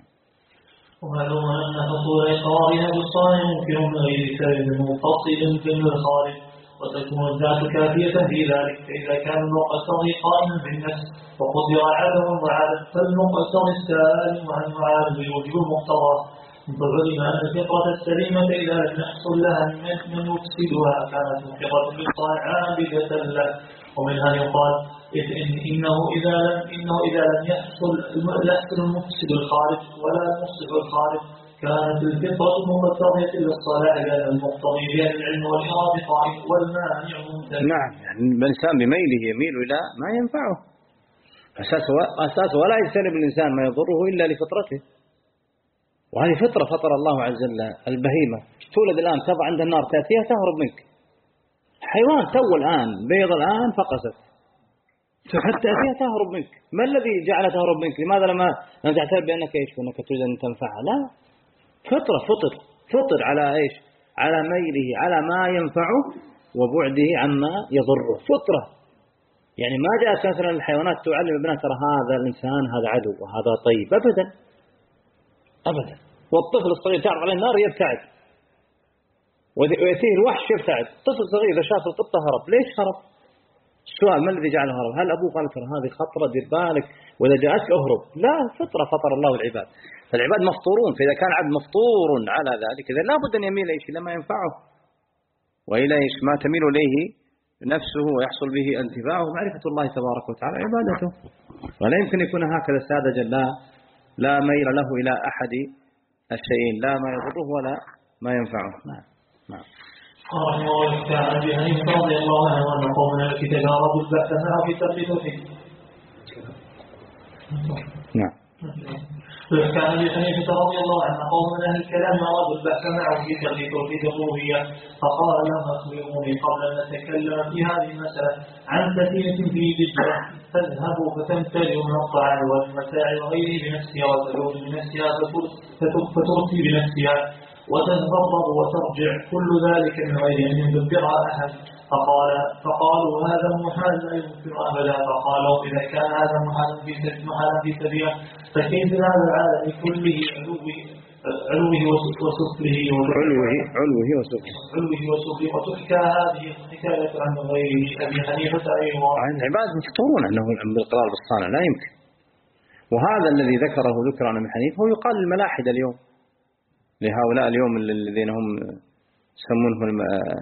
ومعلوم أن حصول إقرارها بالصانع ممكن من غير سبب منفصل في الخارج، وتكون الذات كافية في ذلك. فإذا كان المقتضي قائما بالنفس وقدر عدم وعدم، فالمقتضي السالم عن معارض يوجب المقتضى. فعلم أن الفطرة السليمة إذا لم يحصل لها من يفسدها كانت الفطرة بالصانع عابدة له. ومنها يقال إنه إذا لم إنه إذا لم يحصل يحصل المفسد الخارج ولا المفسد الخارج كانت الفطرة مقتضية للصلاح، لأن المقتضي بها العلم والإرادة قائم والمانع ممتنع. نعم، يعني الإنسان بميله يميل إلى ما ينفعه أساسه أساسه ولا يجتنب الإنسان ما يضره إلا لفطرته، وهذه فطرة فطر الله عز وجل. البهيمة تولد الآن تضع عند النار تأتيها تهرب منك، حيوان تو الآن بيض الآن فقست حتى تأتيها تهرب منك. ما الذي جعل تهرب منك؟ لماذا لما لم تعترف بأنك إيش وأنك تريد أن تنفعها؟ لا، فطرة فطر فطر على إيش؟ على ميله على ما ينفعه وبعده عما يضره، فطرة. يعني ما جاءت مثلا الحيوانات تعلم ابنها ترى هذا الإنسان هذا عدو وهذا طيب، أبدا أبدا. والطفل الصغير تعرف عليه النار يبتعد، ويأتيه الوحش يبتعد. طفل صغير إذا شاف القطة هرب. ليش هرب؟ السؤال ما الذي جعله هرب؟ هل أبوه قال ترى هذه خطرة دير بالك وإذا جاءتك أهرب؟ لا، فطرة فطر الله العباد. فالعباد مفطورون، فإذا كان عبد مفطور على ذلك إذا لا بد أن يميل إيش إلى ما ينفعه، وإلى إيش ما تميل إليه نفسه ويحصل به انتفاعه معرفة الله تبارك وتعالى عبادته. ولا يمكن يكون هكذا ساذج، لا لا ميل له إلى أحد الشيئين، لا ما يضره ولا ما ينفعه. نعم نعم. قال رحمه الله تعالى أبي حنيفة رضي الله عنه أن قومنا التي تجاربوا البحث معه في تقليده. نعم. وكان أبي حنيفة رضي الله عنه قوم من أهل الكلام أرادوا البحث معه في تقليد توحيد الربوبية، فقال لهم أخبروني قبل أن نتكلم في هذه المسألة عن سفينة في دجلة تذهب فتمتلئ من الطعام والمتاع وغيره بنفسها وتعود بنفسها فترسي بنفسها وتتضرر وترجع، كل ذلك من غير أن يدبرها أحد. فقال فقالوا هذا محال لا يمكن أبدا. فقالوا إذا كان هذا محال في محال في سبيله فكيف هذا العالم كله علوه علوه وسفله علوه علوه وسفله علوه وسفله وتحكى هذه الحكاية عن غيره أبي حنيفة أيضا. العباد مفطورون أنه بالقرار بالصانع لا يمكن. وهذا الذي ذكره ذكر عن ابن حنيفة هو يقال الملاحدة اليوم، لهؤلاء اليوم الذين هم يسمونهم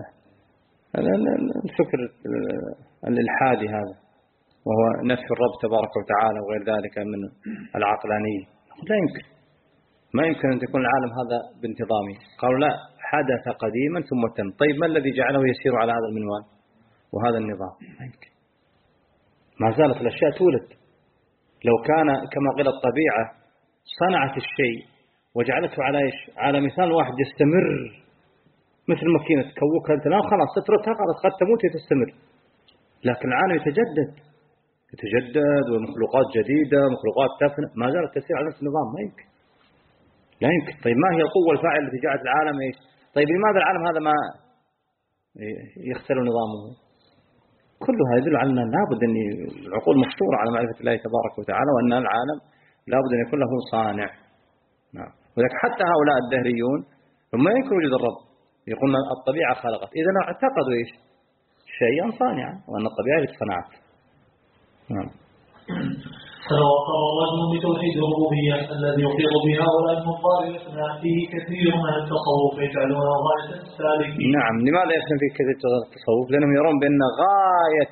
الفكر الإلحادي هذا، وهو نفي الرب تبارك وتعالى وغير ذلك من العقلانية. لا يمكن، ما يمكن أن تكون العالم هذا بانتظامه. قالوا لا، حدث قديما ثم تم. طيب ما الذي جعله يسير على هذا المنوال وهذا النظام؟ ما يمكن. ما زالت الأشياء تولد. لو كان كما قيل الطبيعة صنعت الشيء وجعلته على إيش؟ على مثال واحد يستمر، مثل ماكينة تكوكها أنت لا خلاص تتركها خلاص قد تموت وتستمر. لكن العالم يتجدد يتجدد ومخلوقات جديدة مخلوقات تفنى، ما زالت تسير على نفس النظام. ما يمكن، لا يمكن. طيب ما هي القوة الفاعلة التي جعلت العالم إيش؟ طيب لماذا العالم هذا ما يختل نظامه؟ كلها يدل على أن لابد أن العقول مفطورة على معرفة الله تبارك وتعالى، وأن العالم لابد أن يكون له صانع. نعم. ولكن حتى هؤلاء الدهريون ما ينكر وجود الرب، يقولون الطبيعة خلقت. إذا اعتقدوا إيش؟ شيئا صانعا، وأن الطبيعة صنعت. نعم. فلو أقر الرجل بتوحيد الربوبية الذي يقر بها ولا المضار يفنى فيه كثير من التصوف يجعلونه غاية السالكين. نعم. لماذا يفنى فيه كثير من التصوف؟ لأنهم يرون بأن غاية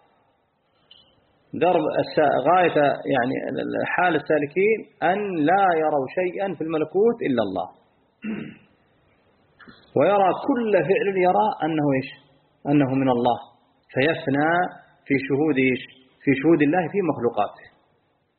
درب غاية يعني حال السالكين أن لا يروا شيئا في الملكوت إلا الله، ويرى كل فعل يرى أنه إيش؟ أنه من الله، فيفنى في شهود إيش؟ في شهود الله في مخلوقاته.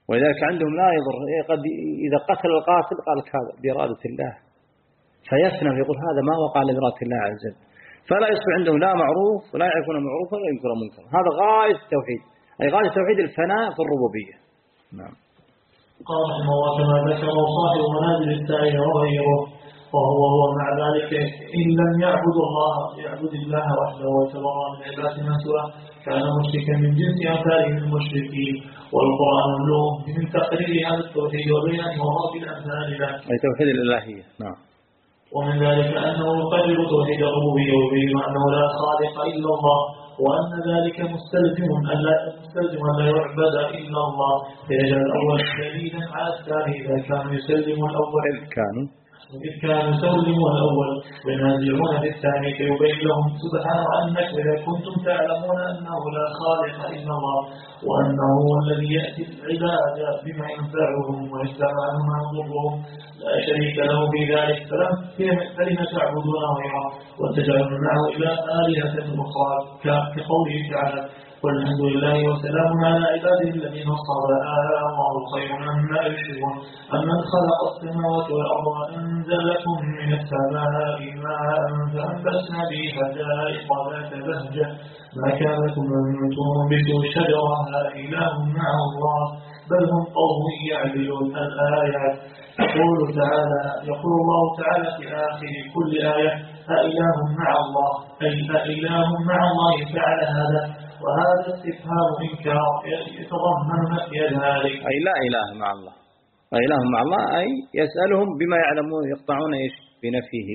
ولذلك عندهم لا يضر، قد إذا قتل القاتل قال هذا بإرادة الله، فيفنى ويقول هذا ما وقع لإرادة الله عز وجل، فلا يصبح عندهم لا معروف ولا يعرفون معروف ولا ينكر منكر. هذا غاية التوحيد، أي غاية التوحيد الفناء في الربوبية. نعم. قال رحمه الله كما ذكر صاحب منازل السائل وغيره، وهو هو مع ذلك إن لم يعبد الله يعبد الله وحده ويتبرأ من عبادة من سواه كان مشركا من جنس أمثاله من المشركين. والقرآن مملوء من تقرير هذا التوحيد وبيان مراد الأمثال له، أي توحيد الإلهية. نعم. ومن ذلك أنه يقرر توحيد الربوبية ويبين أنه لا خالق إلا الله، وأن ذلك مستلزم أن لا مستلزم أن لا يعبد إلا الله، فيجعل الأول دليلا على الثاني إذا كانوا يسلمون الأول إذ كانوا إذ كانوا يسلمون الأول وينازعون في الثاني، فيبين لهم سبحانه أنك إذا كنتم تعلمون أنه لا خالق إلا الله وأنه هو الذي يأتي العباد بما ينفعهم ويسلم عنهم ما يضرهم لا شريك له في ذلك، فلم تعبدون غيره وتجعلون معه إلى آلهة أخرى كقوله تعالى والحمد لله وسلام على عباده الذين اصطفى الله خير مما يشركون أمن خلق السماوات والأرض وأنزل لكم من السماء ماء فأنبتنا به حدائق ذات بهجة ما كان لكم أن تنبتوا شجرها إله مع الله بل هم قوم يعدلون. الآيات يقول تعالى يقول الله تعالى في آخر كل آية أإله مع الله، أي أإله مع الله فعل هذا، وهذا استفهام إنكار يتضمن نفي ذلك، أي لا إله مع الله، أي إله مع الله أي يسألهم بما يعلمون يقطعون إيش بنفيه،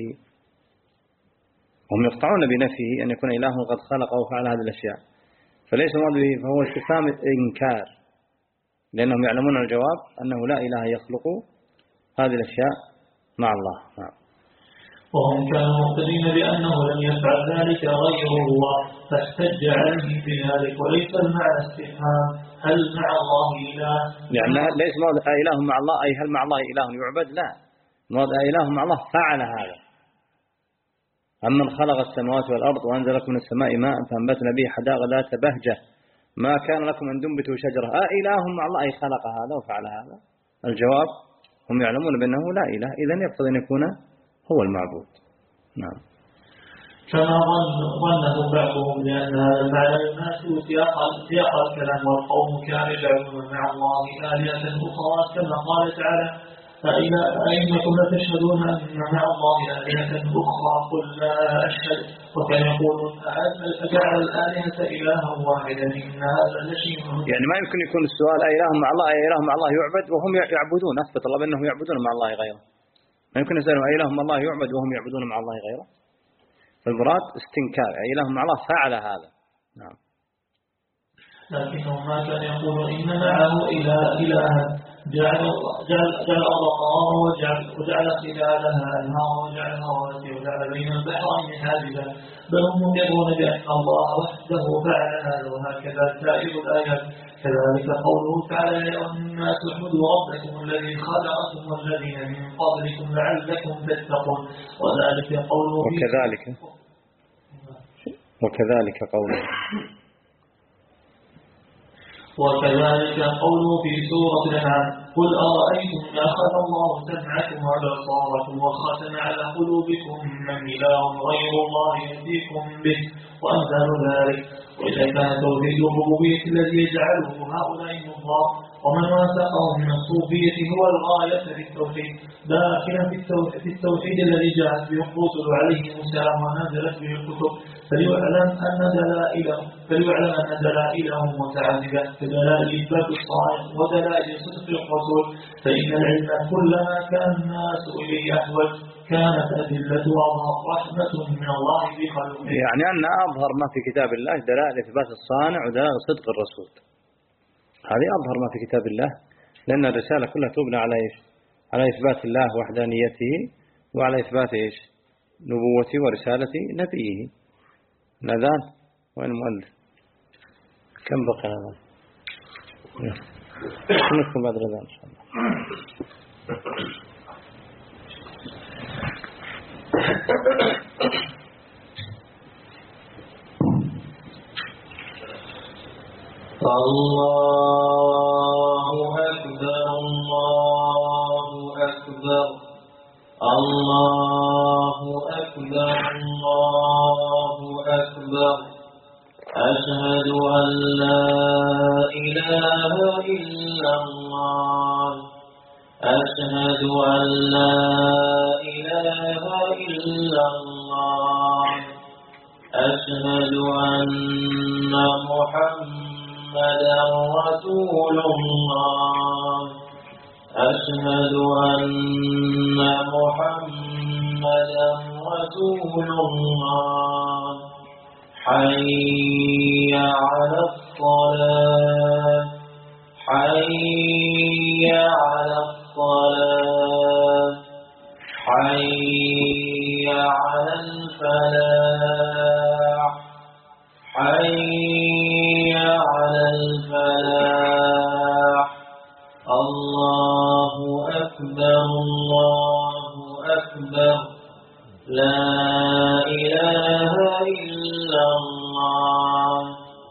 هم يقطعون بنفيه أن يكون إله قد خلقه وفعل هذه الأشياء، فليس مراد فهو استفهام إنكار لأنهم يعلمون الجواب أنه لا إله يخلق هذه الأشياء مع الله. نعم. وهم كانوا مقتدين بأنه لم يفعل ذلك غير الله فاحتج عليه بذلك، وليس المعنى استفهام هل مع الله إله، يعني ليس مراد إله مع الله أي هل مع الله إله يعبد، لا، مراد إله مع الله فعل هذا. أمن خلق السماوات والأرض وأنزل لكم من السماء ماء فأنبتنا به حدائق ذات بهجة ما كان لكم أن تنبتوا شجرة أإله مع الله أي خلق هذا وفعل هذا. الجواب هم يعلمون بأنه لا إله، إذن يقتضي أن يكون هو المعبود. نعم. كما ظنه بعضهم لأن هذا المعنى يناسب سياق الكلام، والقوم كانوا يجعلون مع الله آلهة أخرى كما قال تعالى أئنكم لتشهدون أن مع الله آلهة أخرى قل لا أشهد، وكان يقولون أجعل الآلهة إلها واحدا إن هذا لشيء. يعني ما يمكن يكون السؤال أإله مع الله أي إله مع الله يعبد وهم يعبدون، أثبت الله بأنهم يعبدون مع الله غيره، ما يمكن يسألهم أي إله مع الله يعبد وهم يعبدون مع الله غيره، فالمراد استنكار أي إله مع الله فعل هذا. نعم. لكنهم ما كان يقول إن معه إله إلها جعل جعل جعل الأرض وجعل وجعل خلالها أنهارا وجعل رواسي وجعل بين البحرين حاجزا، بل هم يقولون بأن الله وحده فعل هذا، وهكذا سائر الآيات. كذلك قوله تعالى يا أيها الناس اعبدوا ربكم الذي خلقكم والذين من قبلكم لعلكم تتقون، وذلك قوله وكذلك وكذلك قوله وكذلك قوله في سورة الأنعام قل أرأيتم إن أخذ الله سمعكم وأبصاركم وختم على قلوبكم من إله غير الله يأتيكم به وأمثال ذلك. وإذا كان توحيد الربوبية الذي يجعله هؤلاء النظام ومن وافقه من الصوفية هو الغاية في التوحيد داخلا في التوحيد الذي جاءت به الرسل عليهم السلام ونزلت به الكتب، فليعلم أن دلائله فليعلم أن دلائلهم متعددة كدلائل إثبات الصائم ودلائل صدق الرسول، فإن العلم كلما كان الناس إليه أحوج كانت أدلة أظهر رحمة من الله بخلقه. يعني أن أظهر ما في كتاب الله دلائل إثبات الصانع ودلائل صدق الرسول، هذه أظهر ما في كتاب الله، لأن الرسالة كلها تبنى على إيش؟ على إثبات الله وحدانيته وعلى إثبات إيش؟ نبوته ورسالة نبيه. الأذان وين المؤلف؟ كم بقى الأذان؟ نكمل بعد الأذان إن شاء الله. الله أكبر. إلا الله أشهد أن لا إله إلا الله أشهد أن محمدا رسول الله أشهد أن محمدا رسول الله حي على الصلاة حي على الصلاة حي على الفلاح حي على الفلاح الله أكبر الله أكبر لا إله إلا الله.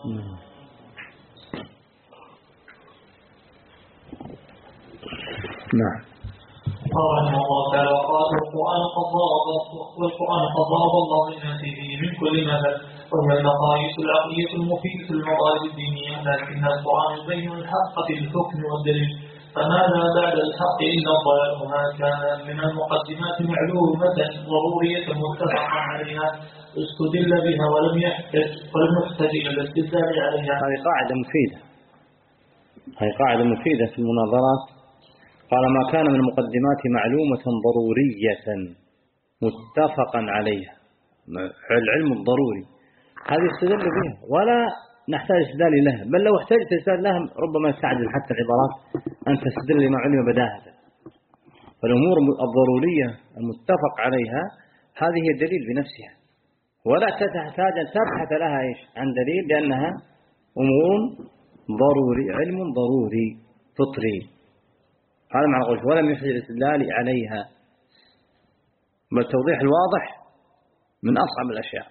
نعم. قال رحمه الله تعالى وقال القرآن قد ضرب والقرآن قد ضرب الله للناس به من كل مثل وهي المقاييس العقلية المفيدة للمقاييس الدينية لكن القرآن يبين الحق في الحكم والدليل فماذا بعد الحق إلا الضلال وما كان من المقدمات معلومة ضرورية متفقا عليها استدل بها ولم يحتج ولم يحتج إلى الاستدلال عليها. هذه قاعدة مفيدة هذه قاعدة مفيدة في المناظرات. قال ما كان من المقدمات معلومة ضرورية متفقا عليها العلم الضروري هذه استدل بها ولا نحتاج استدلال لها بل لو احتجت استدلال لها ربما يستعجل حتى العبارات أن تستدل لما علم بداهة. فالأمور الضرورية المتفق عليها هذه هي الدليل بنفسها ولا تحتاج أن تبحث لها إيش عن دليل لأنها أمور ضروري علم ضروري فطري. هذا معنى قوله ولم يحتاج الاستدلال عليها بل توضيح الواضح من أصعب الأشياء.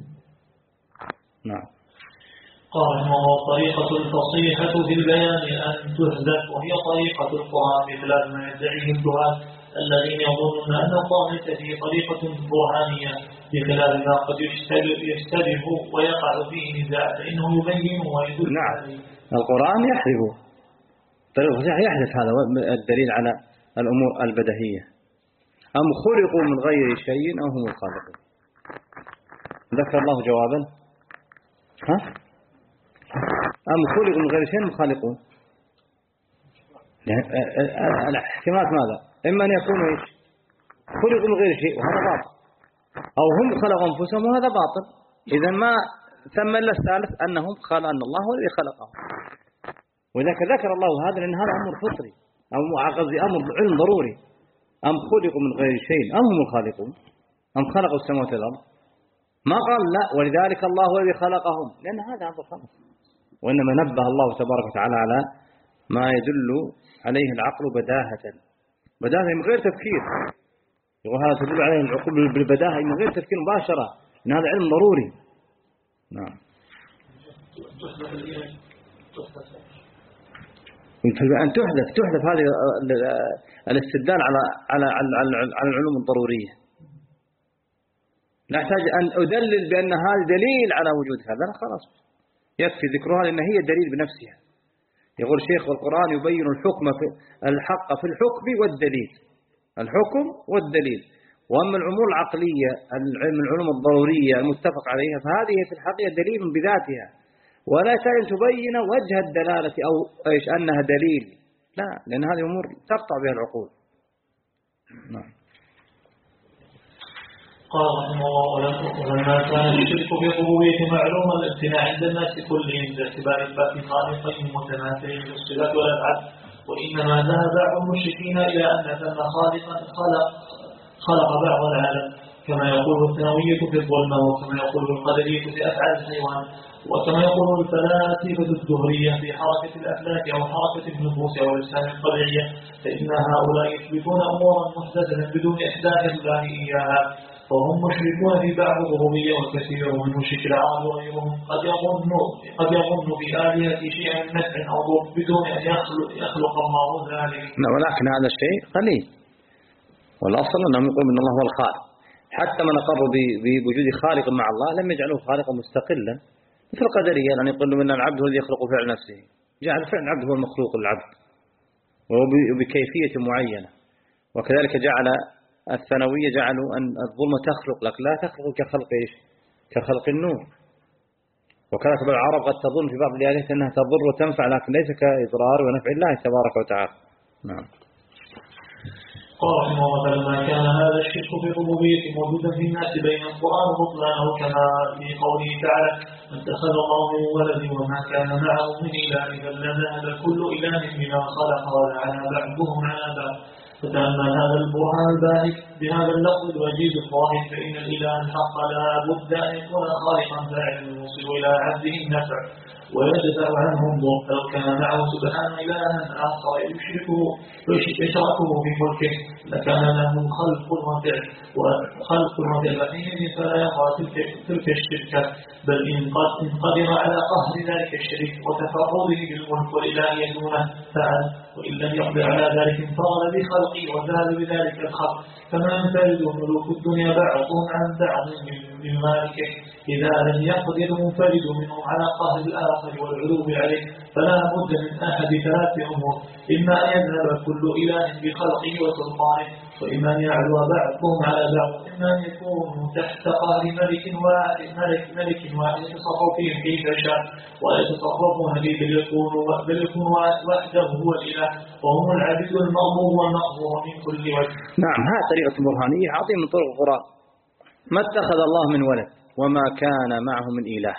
نعم. قال هو طريقة الفصيحة في البيان أن تهدف وهي طريقة القرآن بخلاف ما يدعيه الجهال الذين يظنون أن القرآن فيه طريقة برهانية بخلاف ما قد يشتبه ويقع فيه نزاع فإنه يبين ويدل نعم. عليه. القرآن يحذف طريقة الفصيحة يحذف هذا الدليل على الأمور البديهية. أم خلقوا من غير شيء أو هم الخالقون. ذكر الله جوابا ها أم خلقوا من غير شيء هم خالقون. الاحتمالات ماذا؟ إما أن يكونوا إيش خلقوا من غير شيء وهذا باطل أو هم خلقوا أنفسهم وهذا باطل. إذا ما ثم إلا الثالث أنهم خلق أن الله هو الذي خلقهم. وذلك ذكر الله هذا لأن هذا أمر فطري أو قصدي أمر علم ضروري. أم خلقوا من غير شيء أم هم الخالقون أم خلقوا السماوات والأرض ما قال لا ولذلك الله هو الذي خلقهم لأن هذا أمر خلق وإنما نبه الله تبارك وتعالى على ما يدل عليه العقل بداهة بداهة من غير تفكير. يقول هذا تدل عليه العقول بالبداهة من غير تفكير مباشرة إن هذا علم ضروري. نعم. أن تحدث تحدث هذه الاستدلال على على على العلوم الضرورية. لا أحتاج أن أدلل بأن هذا دليل على وجود هذا لا خلاص يكفي ذكرها لأن هي دليل بنفسها. يقول الشيخ والقرآن يبين الحكم في الحق في الحكم والدليل الحكم والدليل. وأما الأمور العقلية من العلوم الضرورية المتفق عليها فهذه في الحقيقة دليل بذاتها ولا تجب تبين وجه الدلالة أو إيش أنها دليل لا لأن هذه أمور تقطع بها العقول. نعم. قال رحمه الله ولما كان الشرك بربوبية معلوم الامتناع عند الناس كلهم باعتبار الباقي خالقين متماثلين في الصفات والأفعال وإنما ذهب بعض المشركين إلى أن ثم خالقا خلق خلق بعض العالم كما يقول الثانوية في الظلمة وكما يقول القدرية في أفعال الحيوان وكما يقول الفلاسفة الدهرية في حركة الأفلاك أو حركة النفوس أو الأجسام الطبيعية فإن هؤلاء يثبتون أمورا محدثة بدون إحداث الله إياها وهم مشركون في بعض الربوبية وكثير من مشرك العرب وغيرهم قد يظن قد يظن بآلهة شيئا من نفع أو ضر بدون أن يخلق, يخلق الله ذلك. ولكن هذا الشيء قليل والأصل أنهم يقولون أن الله هو الخالق حتى من أقروا بوجود خالق مع الله لم يجعلوه خالقا مستقلا مثل القدرية أن يقولوا أن العبد هو الذي يخلق فعل نفسه جعل فعل العبد هو المخلوق العبد وبكيفية معينة. وكذلك جعل الثانوية جعلوا أن الظلمة تخلق لك لا تخلق كخلق إيش؟ كخلق النور. وكذلك بالعرب قد تظن في بعض الآيات أنها تضر وتنفع لكن ليس كإضرار ونفع الله تبارك وتعالى. نعم. قال رحمه الله لما كان هذا الشرك في الربوبية موجودا في الناس بين القرآن وبطلانه كما في قوله تعالى اتخذ الله من ولد وما كان معه من إله إذا لذهب كل إله بما خلق ولعن بعضهم على بعض. فتأمل هذا البرهان الباهت بهذا اللفظ الوجيز الظاهر فإن الإله الحق لا بد أن يكون خالقا فاعلا يوصل إلى عبده النفع ويدفع عنه الضر. لو كان معه سبحانه إلها آخر يشركه يشركه في ملكه لكان له خلق وفعل وخلق وفعل حينئذ فلا يقع تلك الشركة بل إن قدر على قهر ذلك الشريك وتفرده بالملك والإلهية دونه فعل وإن لم يقدر على ذلك انفرد بخلقه وزاد بذلك الخلق كما ينفرد ملوك الدنيا بعضهم عن بعض من مالكه إذا لم يقدر منفرد منهم على قهر الآخر والعلو عليه فلا بد من أحد ثلاث أمور إما أن يذهب كل إله بخلقه وسلطانه وإما أن يعلو بعضهم على بعض إما أن يكونوا تحت قهر ملك واحد ملك ملك واحد يتصرف فيهم كيف شاء ولا يتصرفون به بل يكون بل يكون وحده هو الإله وهم العبيد المغمور والمقهور من كل وجه. نعم هذه طريقة برهانية عظيمة من طرق القرآن. ما اتخذ الله من ولد وما كان معه من إله.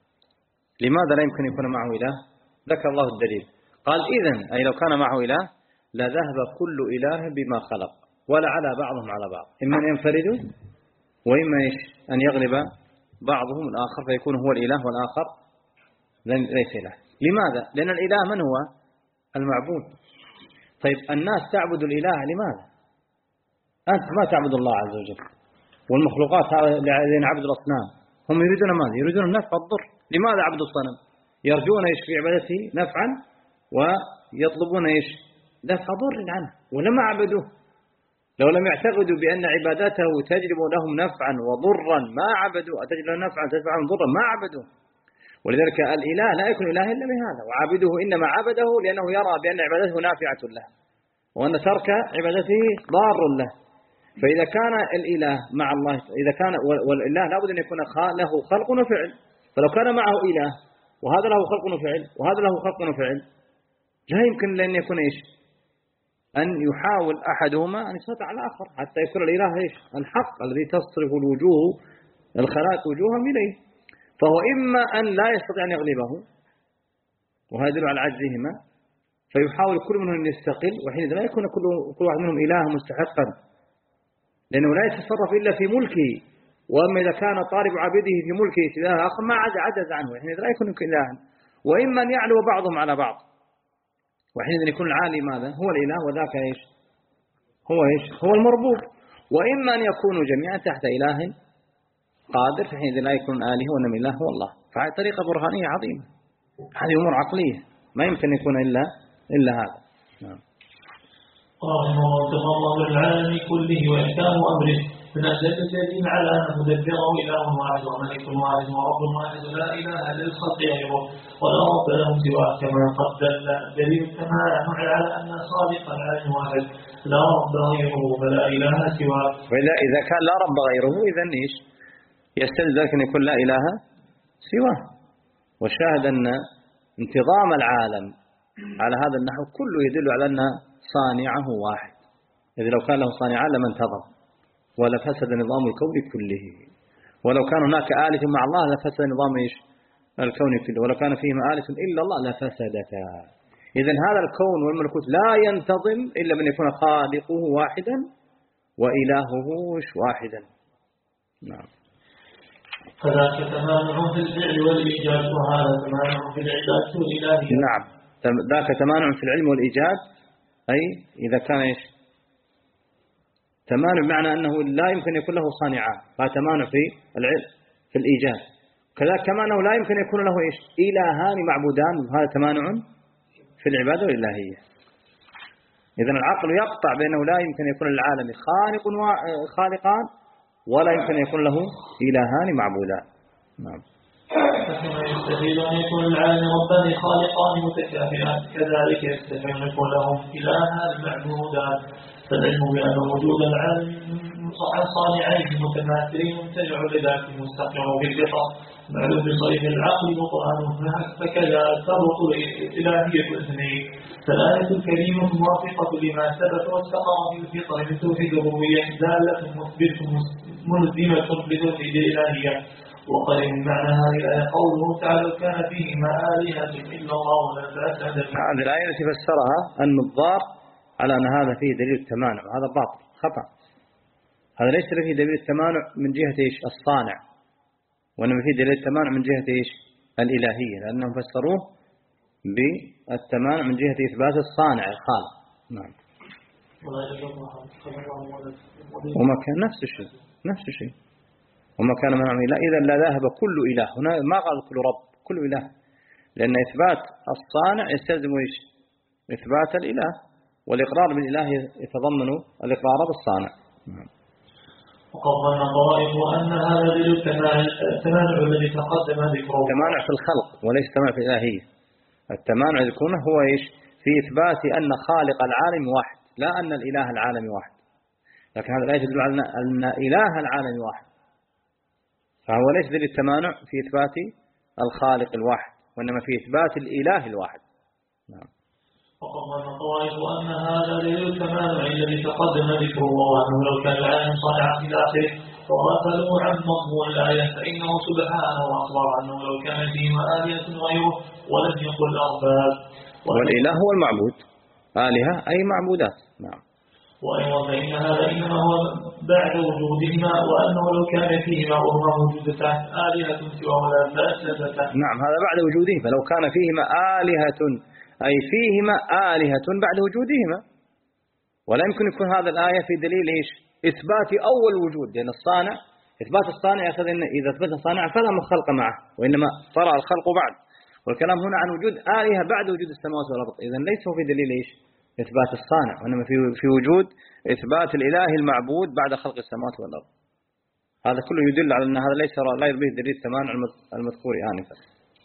لماذا لا يمكن يكون معه إله؟ ذكر الله الدليل قال إذن أي لو كان معه إله لذهب كل إله بما خلق ولا على بعضهم على بعض إما أن ينفردوا وإما أن يغلب بعضهم الآخر فيكون هو الإله والآخر ليس إله. لماذا؟ لأن الإله من هو؟ المعبود. طيب الناس تعبد الإله لماذا؟ أنت ما تعبد الله عز وجل والمخلوقات الذين عبدوا الأصنام هم يريدون ماذا؟ يريدون النفع والضر. لماذا عبدوا الصنم؟ يرجون إيش في عبادته نفعا ويطلبون إيش دفع ضر عنه ولما عبدوه. لو لم يعتقدوا بأن عبادته تجلب لهم نفعا وضرا ما عبدوا تجلب لهم نفعا تجلب لهم ضرا ما عبدوه. ولذلك الإله لا يكون إله إلا بهذا وعبده إنما عبده لأنه يرى بأن عبادته نافعة له وأن ترك عبادته ضار له. فإذا كان الإله مع الله إذا كان والإله لابد أن يكون له خلق وفعل فلو كان معه إله وهذا له خلق وفعل وهذا له خلق وفعل لا يمكن لأن يكون إيش أن يحاول أحدهما أن يسيطر على الآخر حتى يكون الإله إيش الحق الذي تصرف الوجوه الخلائق وجوههم إليه. فهو إما أن لا يستطيع أن يغلبه وهذا يدل على عجزهما فيحاول كل منهم أن يستقل وحينئذ لا يكون كل كل واحد منهم إله مستحقا لأنه لا يتصرف إلا في ملكه. وأما إذا كان طالب عبيده في ملكه إله آخر ما عجز عنه وحينئذ لا يكون إلها. وإما أن يعلو بعضهم على بعض وحينئذ يكون العالي ماذا هو الإله وذاك إيش هو إيش هو المربوب. وإما أن يكونوا جميعا تحت إله قادر فحينئذ لا يكون آله وإنما إله هو الله. فهذه طريقة برهانية عظيمة. هذه أمور عقلية ما يمكن يكون إلا إلا هذا. نعم. قال الله العالم كله وإحكام أمره من أجل الدليل على أن مدبره إله واحد وملك واحد ورب واحد لا إله للخلق غيره ولا رب له سواه كما قد دل دليل التمام على أن خالق العالم واحد لا رب غيره فلا إله سواه. وإذا إذا كان لا رب غيره إذن إيش يستلزم ذلك أن يكون لا إله سواه. والشاهد أن انتظام العالم على هذا النحو كله يدل على أن صانعه واحد. إذا لو كان له صانعان لما انتظم ولفسد نظام الكون كله. ولو كان هناك آلة مع الله لفسد نظام إيش الكون كله ولو كان فيهما آلة إلا الله لفسدتا. إذن هذا الكون والملكوت لا ينتظم إلا من يكون خالقه واحدا وإلهه واحدا. نعم. فذاك تمانع في الفعل والإيجاد وهذا تمانع في العبادة والإلهية. نعم ذاك تمانع في العلم والإيجاد أي إذا كان إيش تمانع بمعنى أنه لا يمكن يكون له صانعان فتمانع في العلم في الإيجاد. كذلك كما أنه لا يمكن يكون له إيش إلهان معبودان هذا تمانع في العبادة والإلهية. إذن العقل يقطع بأنه لا يمكن يكون للعالم خالق خالقان ولا يمكن يكون له إلهان معبودان. نعم. كما يستحيل أن يكون العالم ربان خالقان متكافئان كذلك يستحيل أن يكون لهم إلهان معبودان. فالعلم بأن وجود العالم عن صانعين متماثلين منتجع لذاته مستقر بالفطرة معلوم بصريح العقل وقرآنه فكذا تربط الإلهية الاثنين. فالآية الكريمة موافقة لما ثبت واستقر في الفطر من توحيد الربوبية دالة مثبتة ملزمة بتوحيد الإلهية. وقال من معنى هذه الآية قوله تعالى كان فيهما آلهة إلا الله ولا فسد. هذه الآية التي فسرها النظار على أن هذا فيه دليل التمانع، هذا باطل خطأ. هذا ليس فيه دليل التمانع من جهة إيش الصانع، وإنما فيه دليل التمانع من جهة إيش الإلهية، لأنهم فسروه بالتمانع من جهة إثبات الصانع الخالق. نعم. وما كان نفس الشيء نفس الشيء وما كان منع من إله إذا لا ذهب كل إله. هنا ما قال كل رب، كل إله، لأن إثبات الصانع يستلزم إيش إثبات الإله، والإقرار بالإله يتضمن الإقرار بالصانع. وقد ظن طائف أن هذا دليل التمانع الذي تقدم ذكره. التمانع في الخلق وليس التمانع في الإلهية. التمانع يكون هو إيش في إثبات أن خالق العالم واحد، لا أن الإله العالم واحد. لكن هذا الآية تدل على أن إله العالم واحد، فهو ليس دليل التمانع في إثبات الخالق الواحد، وإنما في إثبات الإله الواحد. نعم. وقد ظن طائف أن هذا دليل التمانع الذي تقدم ذكره، وأنه لو كان العالم صانعا في آخره وغفلوا عن مضمون الآية فإنه سبحانه أخبر أنه لو كان فيهما آلهة غيره ولم يقل أرباب. والإله هو المعبود، آلهة أي معبودات. نعم. وأيضا فإن هذا إنما هو بعد وجودهما، وأنه لو كان فيهما وهما موجودتان آلهة سوى ولا فاسدة. نعم، هذا بعد وجودهما، فلو كان فيهما آلهة أي فيهما آلهة بعد وجودهما. ولا يمكن يكون هذا الآية في دليل إيش إثبات أول وجود، لأن الصانع إثبات الصانع يأخذ إن إذا أثبت الصانع فلا خلق معه، وإنما طرأ الخلق بعد. والكلام هنا عن وجود آلهة بعد وجود السماوات والأرض، إذن ليس هو في دليل إيش إثبات الصانع، وإنما في في وجود إثبات الإله المعبود بعد خلق السماوات والأرض. هذا كله يدل على أن هذا ليس لا يربيه دليل التمانع المذكور آنفا.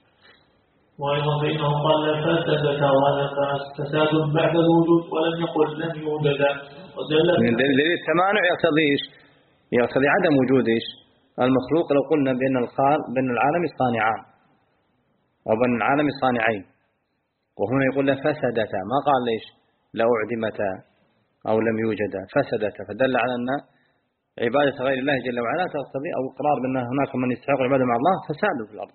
وأيضا فإنه قال فسدت، وهذا فساد بعد الوجود ولم يقل لم يوجد. من دليل التمانع يقتضي إيش يقتضي عدم وجود إيش المخلوق. لو قلنا بأن الخالق بأن العالم صانعان أو بأن العالم صانعين، وهنا يقول فسدتا، ما قال ليش لا أعدمتا أو لم يوجدا، فسدتا، فدل على أن عبادة غير الله جل وعلا تقتضي أو إقرار بأن هناك من يستحق العبادة مع الله فساد في الأرض.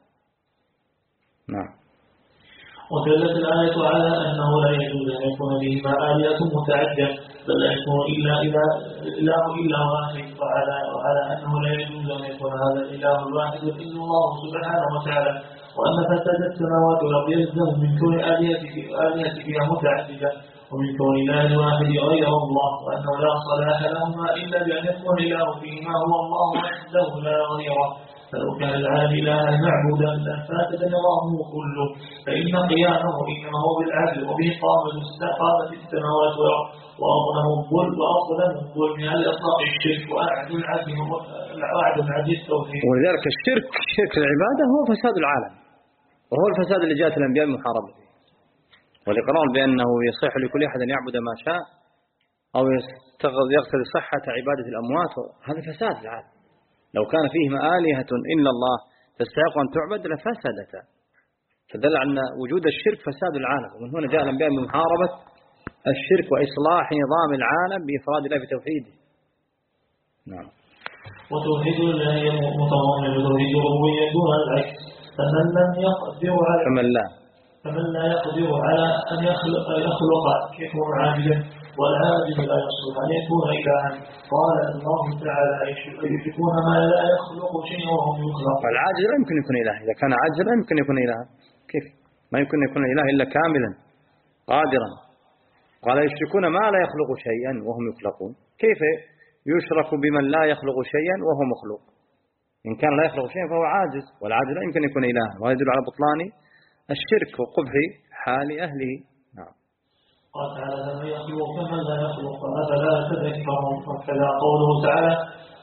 نعم. ودلت الآية على أنه لا يجوز أن يكون بهما آلهة متعددة، بل لا يكون إلا إله إلا واحد، وعلى وعلى أنه لا يجوز أن يكون هذا الإله الواحد إلا الله سبحانه وتعالى، وأن فساد السماوات والأرض يلزم من كون آلهة فيها متعددة ومن كون إله واحد غير الله، وأنه لا صلاح لهما إلا بأن يكون إله فيهما هو الله وحده لا غيره. فلو كان العالم إلها معبودا لفاسد نظامه كله، فإن قيامه إنما هو بالعدل، وبه قامت السماوات والأرض، وأظلم الظلم وأظلم الظلم على إطلاق الشرك وأعد العدل وأعد العدل التوحيد. ولذلك الشرك شرك العبادة هو فساد العالم، وهو الفساد اللي جاءت الأنبياء المحاربة فيه، والإقرار بأنه يصح لكل أحد أن يعبد ما شاء أو يقتضي صحة عبادة الأموات، هذا فساد العالم. لو كان فيهما آلهة إلا الله تستحق أن تعبد لفسدتا، فدل على أن وجود الشرك فساد العالم، ومن هنا جاء الأنبياء بمحاربة الشرك وإصلاح نظام العالم بإفراد الله بتوحيده. نعم. وتوحيد الله متضمن لتوحيد الربوبية دون العكس، فمن لم يقدر على فمن لا فمن لا يقدر على أن يخلق يخلق يكون عاجزا، والعاجز لا يصلح أن يكون إلها. قال الله تعالى يشركون ما لا يخلق شيئا وهم يخلقون. فالعاجز لا يمكن يكون إله، إذا كان عاجزا لا يمكن يكون إله. كيف؟ ما يمكن يكون إله إلا كاملا قادرا. قال يشركون ما لا يخلق شيئا وهم يخلقون. كيف يشرك بمن لا يخلق شيئا وهو مخلوق؟ إن كان لا يخلق شيئا فهو عاجز، والعاجز لا يمكن يكون إله، وهذا يدل على بطلان الشرك وقبح حال أهله. نعم. قال تعالى من يخلق كمن لا يخلق أفلا تذكرون. وكذا قوله تعالى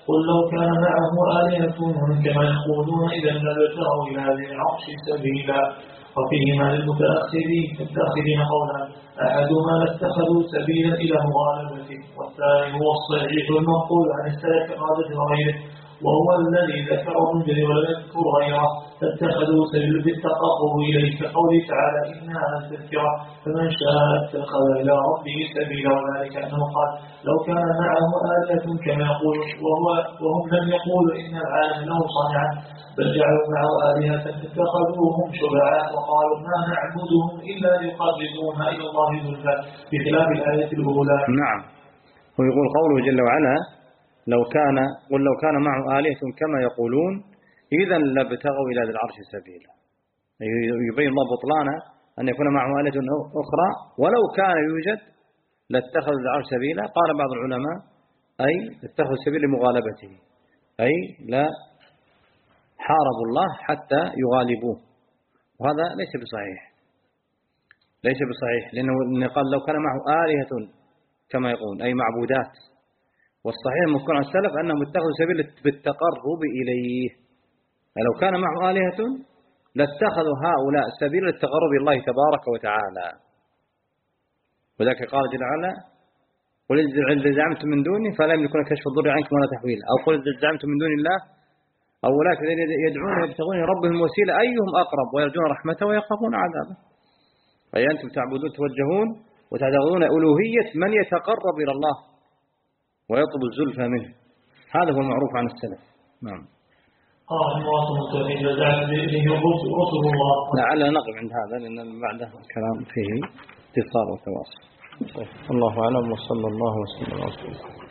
قل لو كان معه آلهة كما يقولون إذا لابتغوا إلى ذي العرش سبيلا. وفيهما للمتأخرين التأخرين قولا أحدهما لاتخذوا سبيلا إلى مغالبته، والثاني هو الصحيح المنقول عن السلف قادة وغيره، وهو الذي ذكره المنذر ولم يذكر غيره، فاتخذوا سبيلا بالتقرب إليه كقوله تعالى إنها تذكرة فمن شاء اتخذ إلى ربه سبيلا. وذلك أنه قال لو كان معه آلهة كما يقول، وهو وهم لم يقولوا إن العالم له صانعا، بل جعلوا معه آلهة اتخذوهم شفعاء وقالوا ما نعبدهم إلا ليقربونا إلى الله زلفى، بخلاف الآية الأولى. نعم. ويقول قوله جل وعلا لو كان قل لو كان معه آلهة كما يقولون إذا لابتغوا إلى ذي العرش سبيلا. يبين الله بطلان أن يكون معه آلهة أخرى ولو كان يوجد لاتخذوا ذي العرش سبيلا. قال بعض العلماء أي اتخذوا السبيل لمغالبته، أي لا حاربوا الله حتى يغالبوه، وهذا ليس بصحيح ليس بصحيح لأنه قال لو كان معه آلهة كما يقول أي معبودات، والصحيح المذكور عن السلف أنهم اتخذوا سبيل بالتقرب إليه. لو كان معه آلهة لاتخذوا هؤلاء سبيل للتقرب إلى الله تبارك وتعالى. وذلك قال جل وعلا قل إذا زعمتم من دوني فلا يملكون كشف الضر عنكم ولا تحويلا، أو قل إذا زعمتم من دون الله أو أولئك الذين يدعون يبتغون ربهم وسيلة أيهم أقرب ويرجون رحمته ويخافون عذابه. أي أنتم تعبدون توجهون وتعتقدون ألوهية من يتقرب إلى الله ويطلب الزلفى منه، هذا هو المعروف عن السلف. نعم. قال المواطن التوحيد وزعت به رسل الله. لعلنا نقف عند هذا لأن بعده كلام فيه اتصال وتواصل. الله أعلم وصلى الله وسلم على رسول الله.